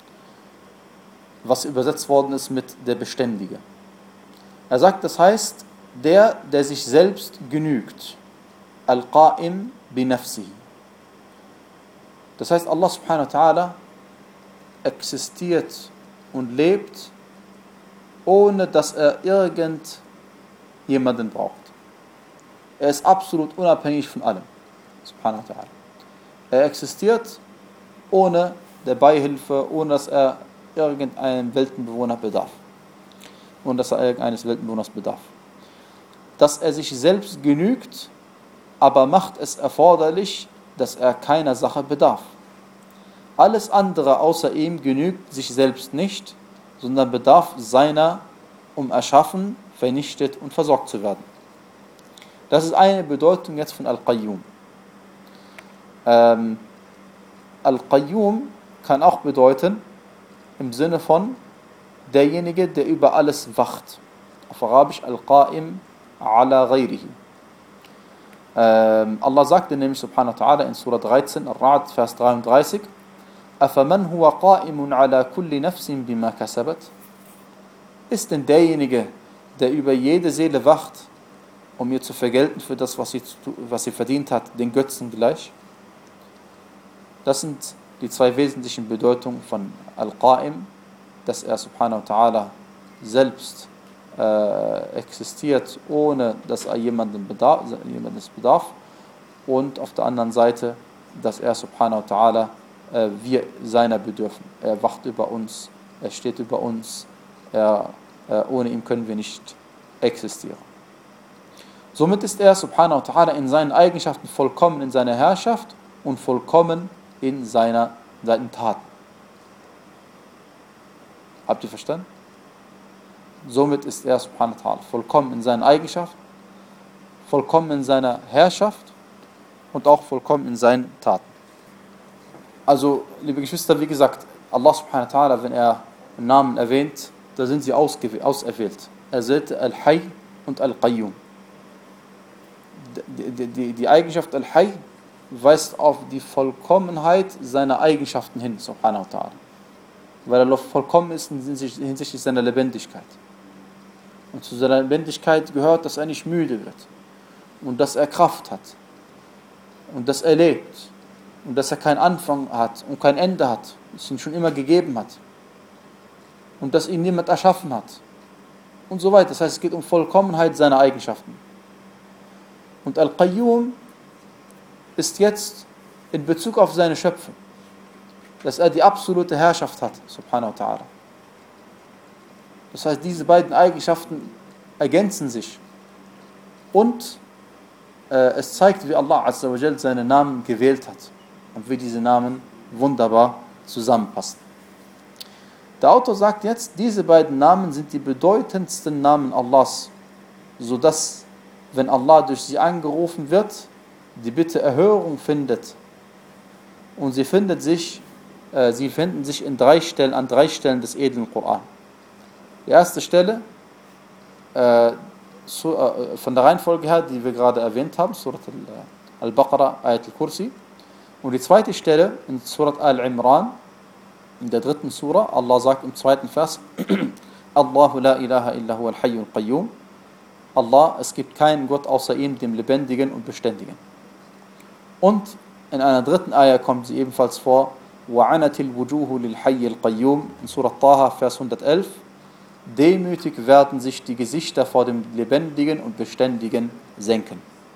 A: Was übersetzt worden ist mit der Beständige. Er sagt, das heißt, der, der sich selbst genügt. Al-Qa'im bi nafsihi. Das heißt, Allah subhanahu wa ta'ala existiert und lebt, ohne dass er irgendjemanden braucht. Er ist absolut unabhängig von allem. Subhanahu wa ta'ala. Er existiert ohne der Beihilfe, ohne dass er irgendeinem Weltenbewohner bedarf. Ohne dass er irgendeines Weltenbewohners bedarf. Dass er sich selbst genügt, aber macht es erforderlich, dass er keiner Sache bedarf. Alles andere außer ihm genügt sich selbst nicht, sondern bedarf seiner, um erschaffen, vernichtet und versorgt zu werden. Das ist eine Bedeutung jetzt von Al-Qayyum. Ähm, Al-Qayyum kann auch bedeuten, im Sinne von derjenige, der über alles wacht. Auf Arabisch Al-Qa'im ala ghayrihi. Ähm, Allah sagte nämlich subhanahu wa ta'ala in Surah dreizehn, Ar-Ra'd, Vers dreiunddreißig, أَفَمَنْ هُوَ قَائِمٌ عَلَى كُلِّ نَفْسٍ بِمَا كَسَبَتْ. Ist denn derjenige, der über jede Seele wacht, um ihr zu vergelten für das, was sie, was sie verdient hat, den Götzen gleich? Das sind die zwei wesentlichen Bedeutungen von Al-Qa'im, dass er subhanahu wa ta'ala selbst äh, existiert, ohne dass er jemanden bedarf, jemandes bedarf, und auf der anderen Seite, dass er subhanahu wa ta'ala äh, wir seiner bedürfen. Er wacht über uns, er steht über uns, er, äh, ohne ihn können wir nicht existieren. Somit ist er subhanahu wa ta'ala in seinen Eigenschaften vollkommen in seiner Herrschaft und vollkommen in seiner, seinen Taten. Habt ihr verstanden? Somit ist er subhanahu wa ta'ala vollkommen in seinen Eigenschaften, vollkommen in seiner Herrschaft und auch vollkommen in seinen Taten. Also, liebe Geschwister, wie gesagt, Allah subhanahu wa ta'ala, wenn er einen Namen erwähnt, da sind sie auserwählt. Er sagt Al-Hayy und Al-Qayyum. Die, die, die, die Eigenschaft Al-Hayy weist auf die Vollkommenheit seiner Eigenschaften hin, subhanahu wa ta'ala. Weil er vollkommen ist hinsichtlich seiner Lebendigkeit. Und zu seiner Lebendigkeit gehört, dass er nicht müde wird. Und dass er Kraft hat. Und dass er lebt. Und dass er keinen Anfang hat und kein Ende hat. Es ihn schon immer gegeben hat. Und dass ihn niemand erschaffen hat. Und so weiter. Das heißt, es geht um Vollkommenheit seiner Eigenschaften. Und Al-Qayyum ist jetzt in Bezug auf seine Schöpfung, dass er die absolute Herrschaft hat, subhanahu wa ta'ala. Das heißt, diese beiden Eigenschaften ergänzen sich. Und äh, es zeigt, wie Allah azza wa jal seine Namen gewählt hat und wie diese Namen wunderbar zusammenpassen. Der Autor sagt jetzt, diese beiden Namen sind die bedeutendsten Namen Allahs, sodass, wenn Allah durch sie angerufen wird, die Bitte Erhörung findet. Und sie findet sich, äh, sie finden sich in drei Stellen, an drei Stellen des edlen Koran. Die erste Stelle, äh, zu, äh, von der Reihenfolge her, die wir gerade erwähnt haben, Surat Al-Baqarah, Ayat Al-Kursi. Und die zweite Stelle in Surat Al-Imran, in der dritten Surah, Allah sagt im zweiten Vers, Allahu la ilaha illa huwa al-hayyul qayyum. Allah, es gibt keinen Gott außer ihm, dem Lebendigen und Beständigen. Und in einer dritten Ayah kommt sie ebenfalls vor, وَعَنَتِ الْوُجُوهُ لِلْحَيِّ الْقَيُّومِ in Surah Taha, Vers hundertelf. Demütig werden sich die Gesichter vor dem Lebendigen und Beständigen senken.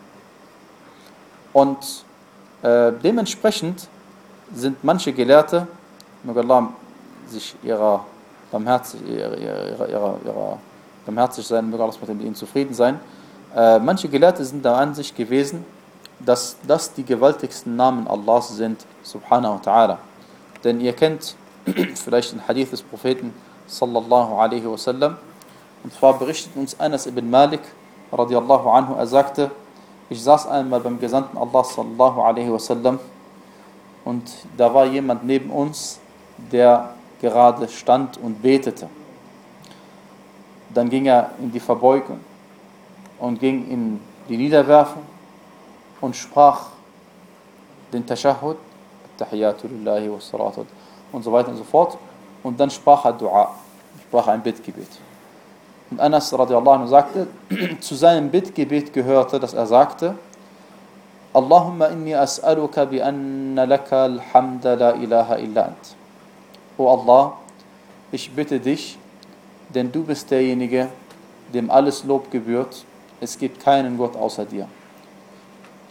A: Und äh, dementsprechend sind manche Gelehrte, möge Allah sich ihrer barmherzig, ihrer, ihrer, ihrer, ihrer barmherzig sein, möge Allah mit ihnen zufrieden sein, äh, manche Gelehrte sind der Ansicht gewesen, dass das die gewaltigsten Namen Allahs sind, subhanahu wa ta'ala. Denn ihr kennt vielleicht den Hadith des Propheten sallallahu alaihi wasallam, und zwar berichtet uns Anas ibn Malik radiallahu anhu, er sagte, ich saß einmal beim Gesandten Allah sallallahu alaihi wasallam und da war jemand neben uns, der gerade stand und betete. Dann ging er in die Verbeugung und ging in die Niederwerfung und sprach den Tashahhud, Tahiyatu lillahi wa salatu und so weiter und so fort. Und dann sprach er Dua, sprach ein Bittgebet. Und Anas radiallahu anhu sagte, zu seinem Bittgebet gehörte, dass er sagte, Allahumma inni as'aluka bi anna laka alhamda la ilaha illa ant. O Allah, ich bitte dich, denn du bist derjenige, dem alles Lob gebührt, es gibt keinen Gott außer dir.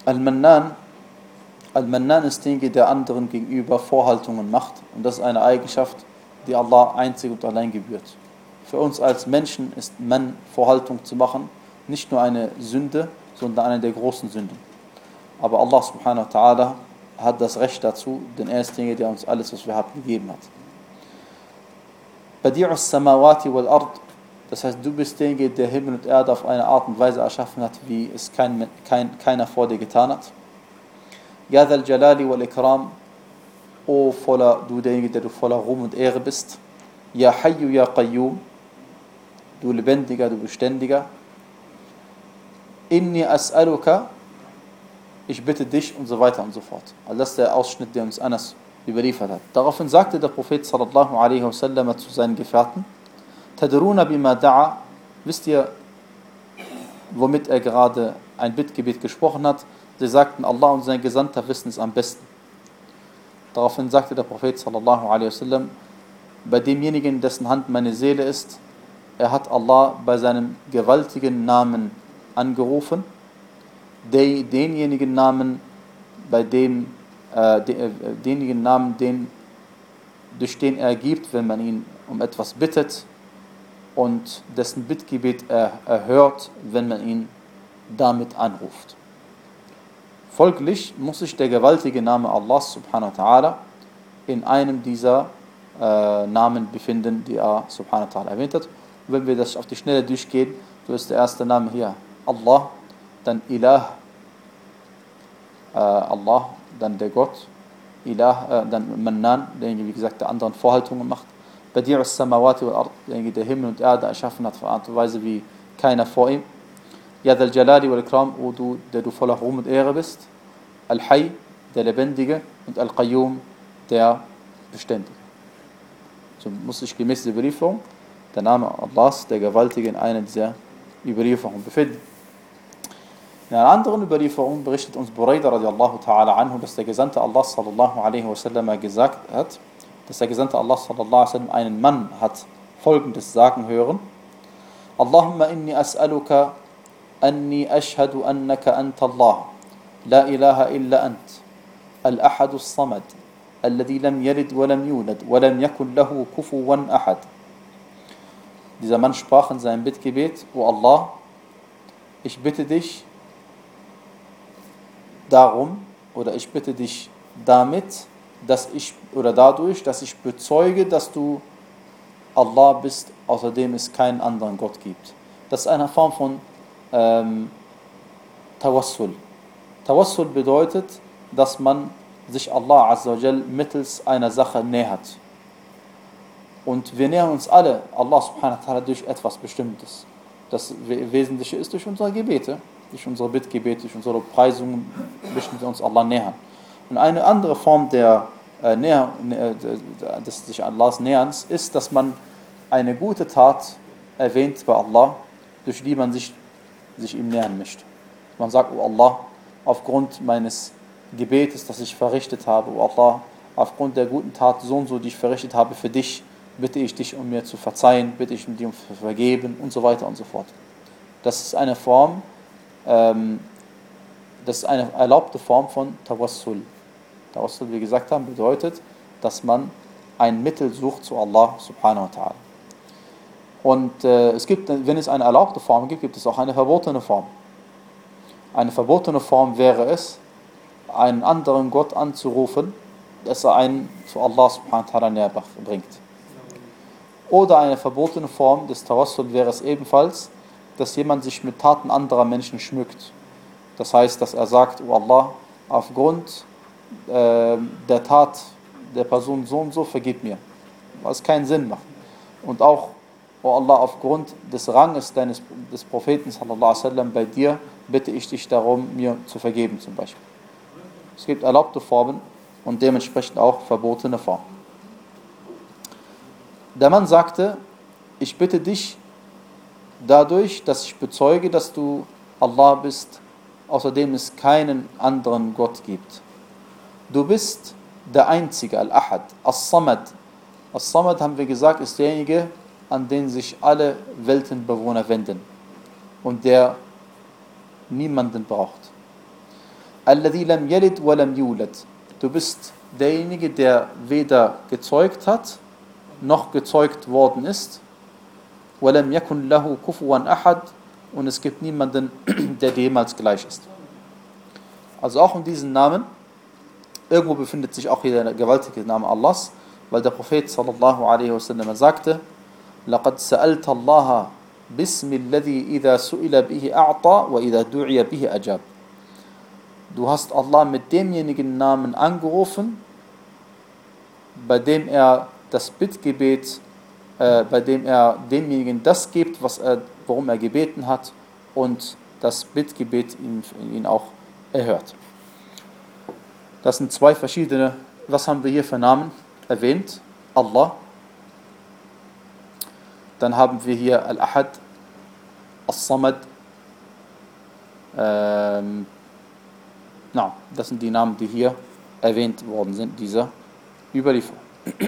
A: Al-Mannan, Al-Mannan ist derjenige, der anderen gegenüber Vorhaltungen macht. Und das ist eine Eigenschaft, die Allah einzig und allein gebührt. Für uns als Menschen ist Man, Vorhaltung zu machen, nicht nur eine Sünde, sondern eine der großen Sünden. Aber Allah subhanahu wa ta'ala hat das Recht dazu, denn er ist derjenige, der uns alles, was wir haben, gegeben hat. Badi'us samawati wal ard, das heißt, du bist derjenige, der Himmel und Erde auf eine Art und Weise erschaffen hat, wie es kein, kein, keiner vor dir getan hat. Ya dhal jalali wal ikram, O voller, du derjenige, der du voller Ruhm und Ehre bist. Ya hayyu ya qayyum, du lebendiger, du beständiger. Inni as'aluka, ich bitte dich und so weiter und so fort. Also das ist der Ausschnitt, der uns Anas überliefert hat. Daraufhin sagte der Prophet sallallahu alaihi wasallam zu seinen Gefährten: Tadruna bima da'a, wisst ihr, womit er gerade ein Bittgebet gesprochen hat? Sie sagten, Allah und sein Gesandter wissen es am besten. Daraufhin sagte der Prophet sallallahu alaihi wasallam: Bei demjenigen, dessen Hand meine Seele ist, er hat Allah bei seinem gewaltigen Namen angerufen, de, denjenigen Namen, bei dem, äh, de, äh, denjenigen Namen, den, durch den er gibt, wenn man ihn um etwas bittet, und dessen Bittgebet er erhört, wenn man ihn damit anruft. Folglich muss sich der gewaltige Name Allah subhanahu wa ta'ala in einem dieser äh, Namen befinden, die er subhanahu wa ta'ala erwähnt hat. Und wenn wir das auf die Schnelle durchgehen, so ist der erste Name hier Allah, dann Ilah, äh, Allah, dann der Gott, Ilah, äh, dann Mannan, derjenige, wie gesagt, der anderen Vorhaltungen macht. Badi'us samawati wal ard, derjenige, der Himmel und Erde erschaffen hat, auf eine Art und Weise wie keiner vor ihm. Ya dhal jalali wal ikram, O du, der du voller Ruhm und Ehre bist. Al-Hayy, der Lebendige, und Al-Qayyum, der Beständige. So muss sich gemäß der Überlieferung der Name Allahs, der Gewaltige, in einer dieser Überlieferungen befinden. In einer anderen Überlieferung berichtet uns Burayda radiallahu ta'ala anhu, dass der Gesandte Allah sallallahu alaihi wasallam gesagt hat, dass der Gesandte Allah sallallahu alaihi wasallam einen Mann hat Folgendes sagen hören: Allahumma inni as'aluka anni ashhadu annaka anta Allah, la ilaha illa ant, al-ahadu as-samad, alladhi lam yalid wa lam yulad wa lam yakun lahu kufuwan ahad. Dieser Mann sprach in seinem Bittgebet: O Allah, ich bitte dich darum, oder ich bitte dich damit, dass ich, oder dadurch, dass ich bezeuge, dass du Allah bist, außerdem es keinen anderen Gott gibt. Das ist eine Form von ähm, Tawassul. Tawassul bedeutet, dass man sich Allah Azza wa Jal mittels einer Sache nähert. Und wir nähern uns alle Allah subhanahu wa ta'ala durch etwas Bestimmtes. Das Wesentliche ist durch unsere Gebete, durch unsere Bittgebete, durch unsere Preisungen, möchten wir uns Allah nähern. Und eine andere Form der, äh, Näher, äh, des sich Allahs Näherns ist, dass man eine gute Tat erwähnt bei Allah, durch die man sich, sich ihm nähern möchte. Man sagt: O Allah, aufgrund meines Gebetes, das ich verrichtet habe, O Allah, aufgrund der guten Tat so und so, die ich verrichtet habe für dich, bitte ich dich, um mir zu verzeihen, bitte ich um dir um zu vergeben und so weiter und so fort. Das ist eine Form, ähm, das ist eine erlaubte Form von Tawassul. Tawassul, wie wir gesagt haben, bedeutet, dass man ein Mittel sucht zu Allah subhanahu wa ta'ala. Und äh, es gibt, wenn es eine erlaubte Form gibt, gibt es auch eine verbotene Form. Eine verbotene Form wäre es, einen anderen Gott anzurufen, dass er einen zu Allah subhanahu wa ta'ala näher bringt. Oder eine verbotene Form des Tawassul wäre es ebenfalls, dass jemand sich mit Taten anderer Menschen schmückt. Das heißt, dass er sagt: O Allah, aufgrund äh, der Tat der Person so und so, vergib mir. Was keinen Sinn macht. Und auch: O Allah, aufgrund des Ranges deines, des Propheten sallallahu alaihi wasallam bei dir, bitte ich dich darum, mir zu vergeben zum Beispiel. Es gibt erlaubte Formen und dementsprechend auch verbotene Formen. Der Mann sagte: Ich bitte dich dadurch, dass ich bezeuge, dass du Allah bist, außerdem es keinen anderen Gott gibt. Du bist der Einzige, Al-Ahad, As-Samad. As-Samad, haben wir gesagt, ist derjenige, an den sich alle Weltenbewohner wenden und der niemanden braucht. Alladhi lam yalid wa lam yulad. Du bist derjenige, der weder gezeugt hat, noch gezeugt worden ist. Wa lam yakun lahu kufuwan ahad. Und es gibt niemanden, der dir jemals gleich ist. Also auch um diesen Namen, irgendwo befindet sich auch hier der gewaltige Name Allahs, weil der Prophet sallallahu alaihi wasallam sagte, لَقَدْ سَأَلْتَ اللَّهَ بِسْمِ الَّذِي إِذَا سُئِلَ بِهِ أَعْطَى وَإِذَا دُعِيَ بِهِ أَجَابَ. Du hast Allah mit demjenigen Namen angerufen, bei dem er das Bittgebet, äh, bei dem er demjenigen das gibt, was er, worum er gebeten hat, und das Bittgebet ihn, ihn auch erhört. Das sind zwei verschiedene, was haben wir hier für Namen erwähnt? Allah. Dann haben wir hier Al-Ahad, As-Samad. Ähm, na, das sind die Namen, die hier erwähnt worden sind, dieser Überlieferung.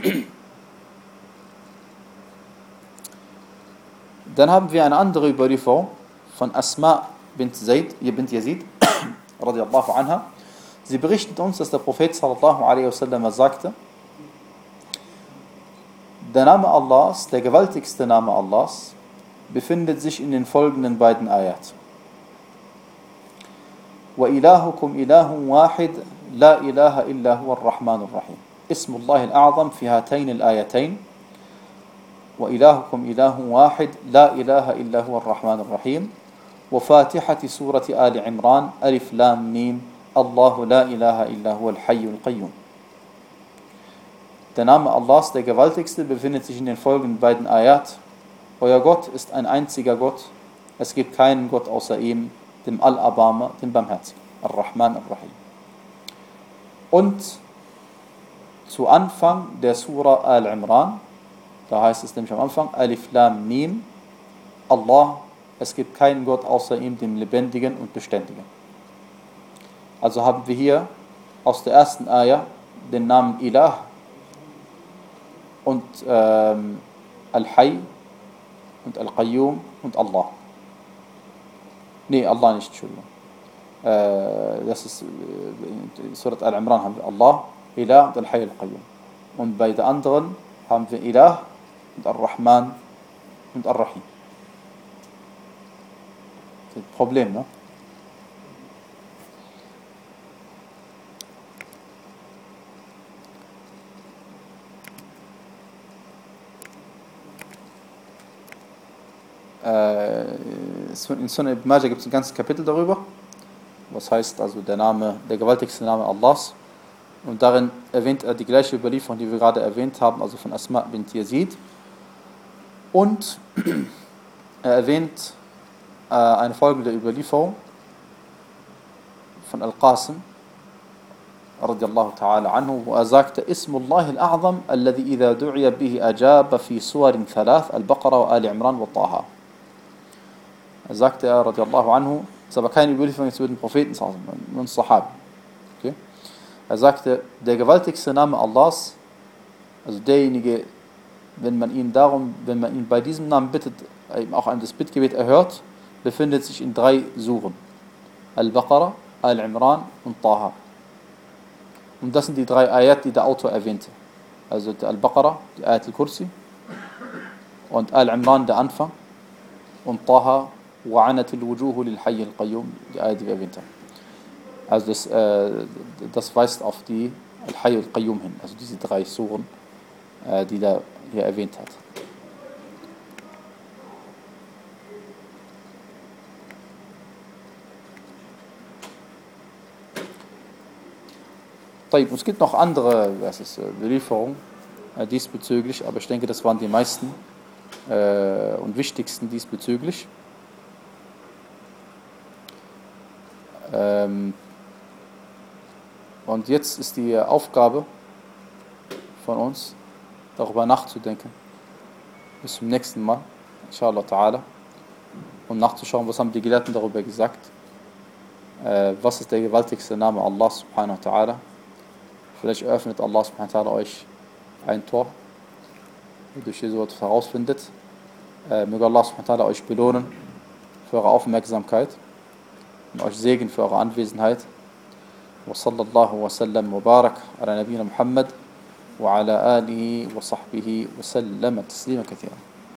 A: Dann haben wir eine andere Überlieferung von Asma bint Zayd, bint Yazid, radiyallahu anha. Sie berichtet uns, dass der Prophet sallallahu alaihi wasallam sagte, der Name Allahs, der gewaltigste Name Allahs, befindet sich in den folgenden beiden Ayat. وَإِلَهُكُمْ إِلَهٌ وَاحِدٌ لَا إِلَهَ إِلَّا هُوَ الرَّحْمَنُ الرَّحِيمُ. اسم الله الأعظم في هاتين الآيتين. وإلهكم إله واحد لا إله إلا هو الرحمن الرحيم. وفاتحة سورة آل عمران ألف لام ميم الله لا إله إلا هو الحي القيوم. Der Name Allahs, der gewaltigste, befindet sich in den folgenden beiden Ayat. Euer Gott ist ein einziger Gott. Es gibt keinen Gott außer ihm, dem Al-Abama, dem Barmherzigen. Ar-Rahman Ar-Rahim. Und zu Anfang der Surah Al-Imran, da heißt es nämlich am Anfang, Alif Lam Mim, Allah, es gibt keinen Gott außer ihm, dem Lebendigen und Beständigen. Also haben wir hier aus der ersten Ayah den Namen Ilah und ähm, Al-Hayy und Al-Qayyum und Allah. Nee, Allah nicht, Entschuldigung. Äh, das ist in Surat Al-Imran haben wir Allah, Ilah und Al-Hayy Al-Qayyum. Und bei der anderen haben wir Ilah und Ar-Rahman und Ar-Rahim. Das ist ein Problem, ne? In Sunan Ibn Majah gibt es ein ganzes Kapitel darüber, was heißt also der Name, der gewaltigste Name Allahs. Und darin erwähnt er die gleiche Überlieferung, die wir gerade erwähnt haben, also von Asma bint Yazid. Und er erwähnt äh, eine folgende Überlieferung von Al-Qasim, radiyallahu ta'ala anhu, wo er sagte, Ismullahi al-A'zam, alladhi idha du'iya bihi ajaba fi suwarin thalath, Al-Baqarah wa Ali Imran wa Taha. Er sagte er, radiallahu anhu, ist aber keine Überlieferung zu den Propheten, nur ein Sahab. Okay? Er sagte, der gewaltigste Name Allahs, also derjenige, wenn man ihn darum, wenn man ihn bei diesem Namen bittet, eben auch an das Bittgebet erhört, befindet sich in drei Suren. Al-Baqarah, Al-Imran und Taha. Und das sind die drei Ayat, die der Autor erwähnte. Also Al-Baqarah, die Ayat Al-Kursi, und Al-Imran, der Anfang, und Taha, وعنت الوجوه للحي القيوم, die Ayat, die wir erwähnt haben. Also das, äh, das weist auf die Al-Hayy al-Qayyum hin, also diese drei Suren, äh, die er hier erwähnt hat. Es gibt noch andere Überlieferungen äh, diesbezüglich, aber ich denke, das waren die meisten äh, und wichtigsten diesbezüglich. Ähm, und jetzt ist die Aufgabe von uns, darüber nachzudenken, bis zum nächsten Mal, inshallah ta'ala, und nachzuschauen, was haben die Gelehrten darüber gesagt, äh, was ist der gewaltigste Name Allah subhanahu wa ta'ala. Vielleicht eröffnet Allah subhanahu wa ta'ala euch ein Tor, wodurch ihr so etwas herausfindet. Äh, möge Allah subhanahu wa ta'ala euch belohnen für eure Aufmerksamkeit und euch segnen für eure Anwesenheit. وصلى الله وسلم وبارك على نبينا محمد وعلى آله وصحبه وسلم تسليما كثيرا.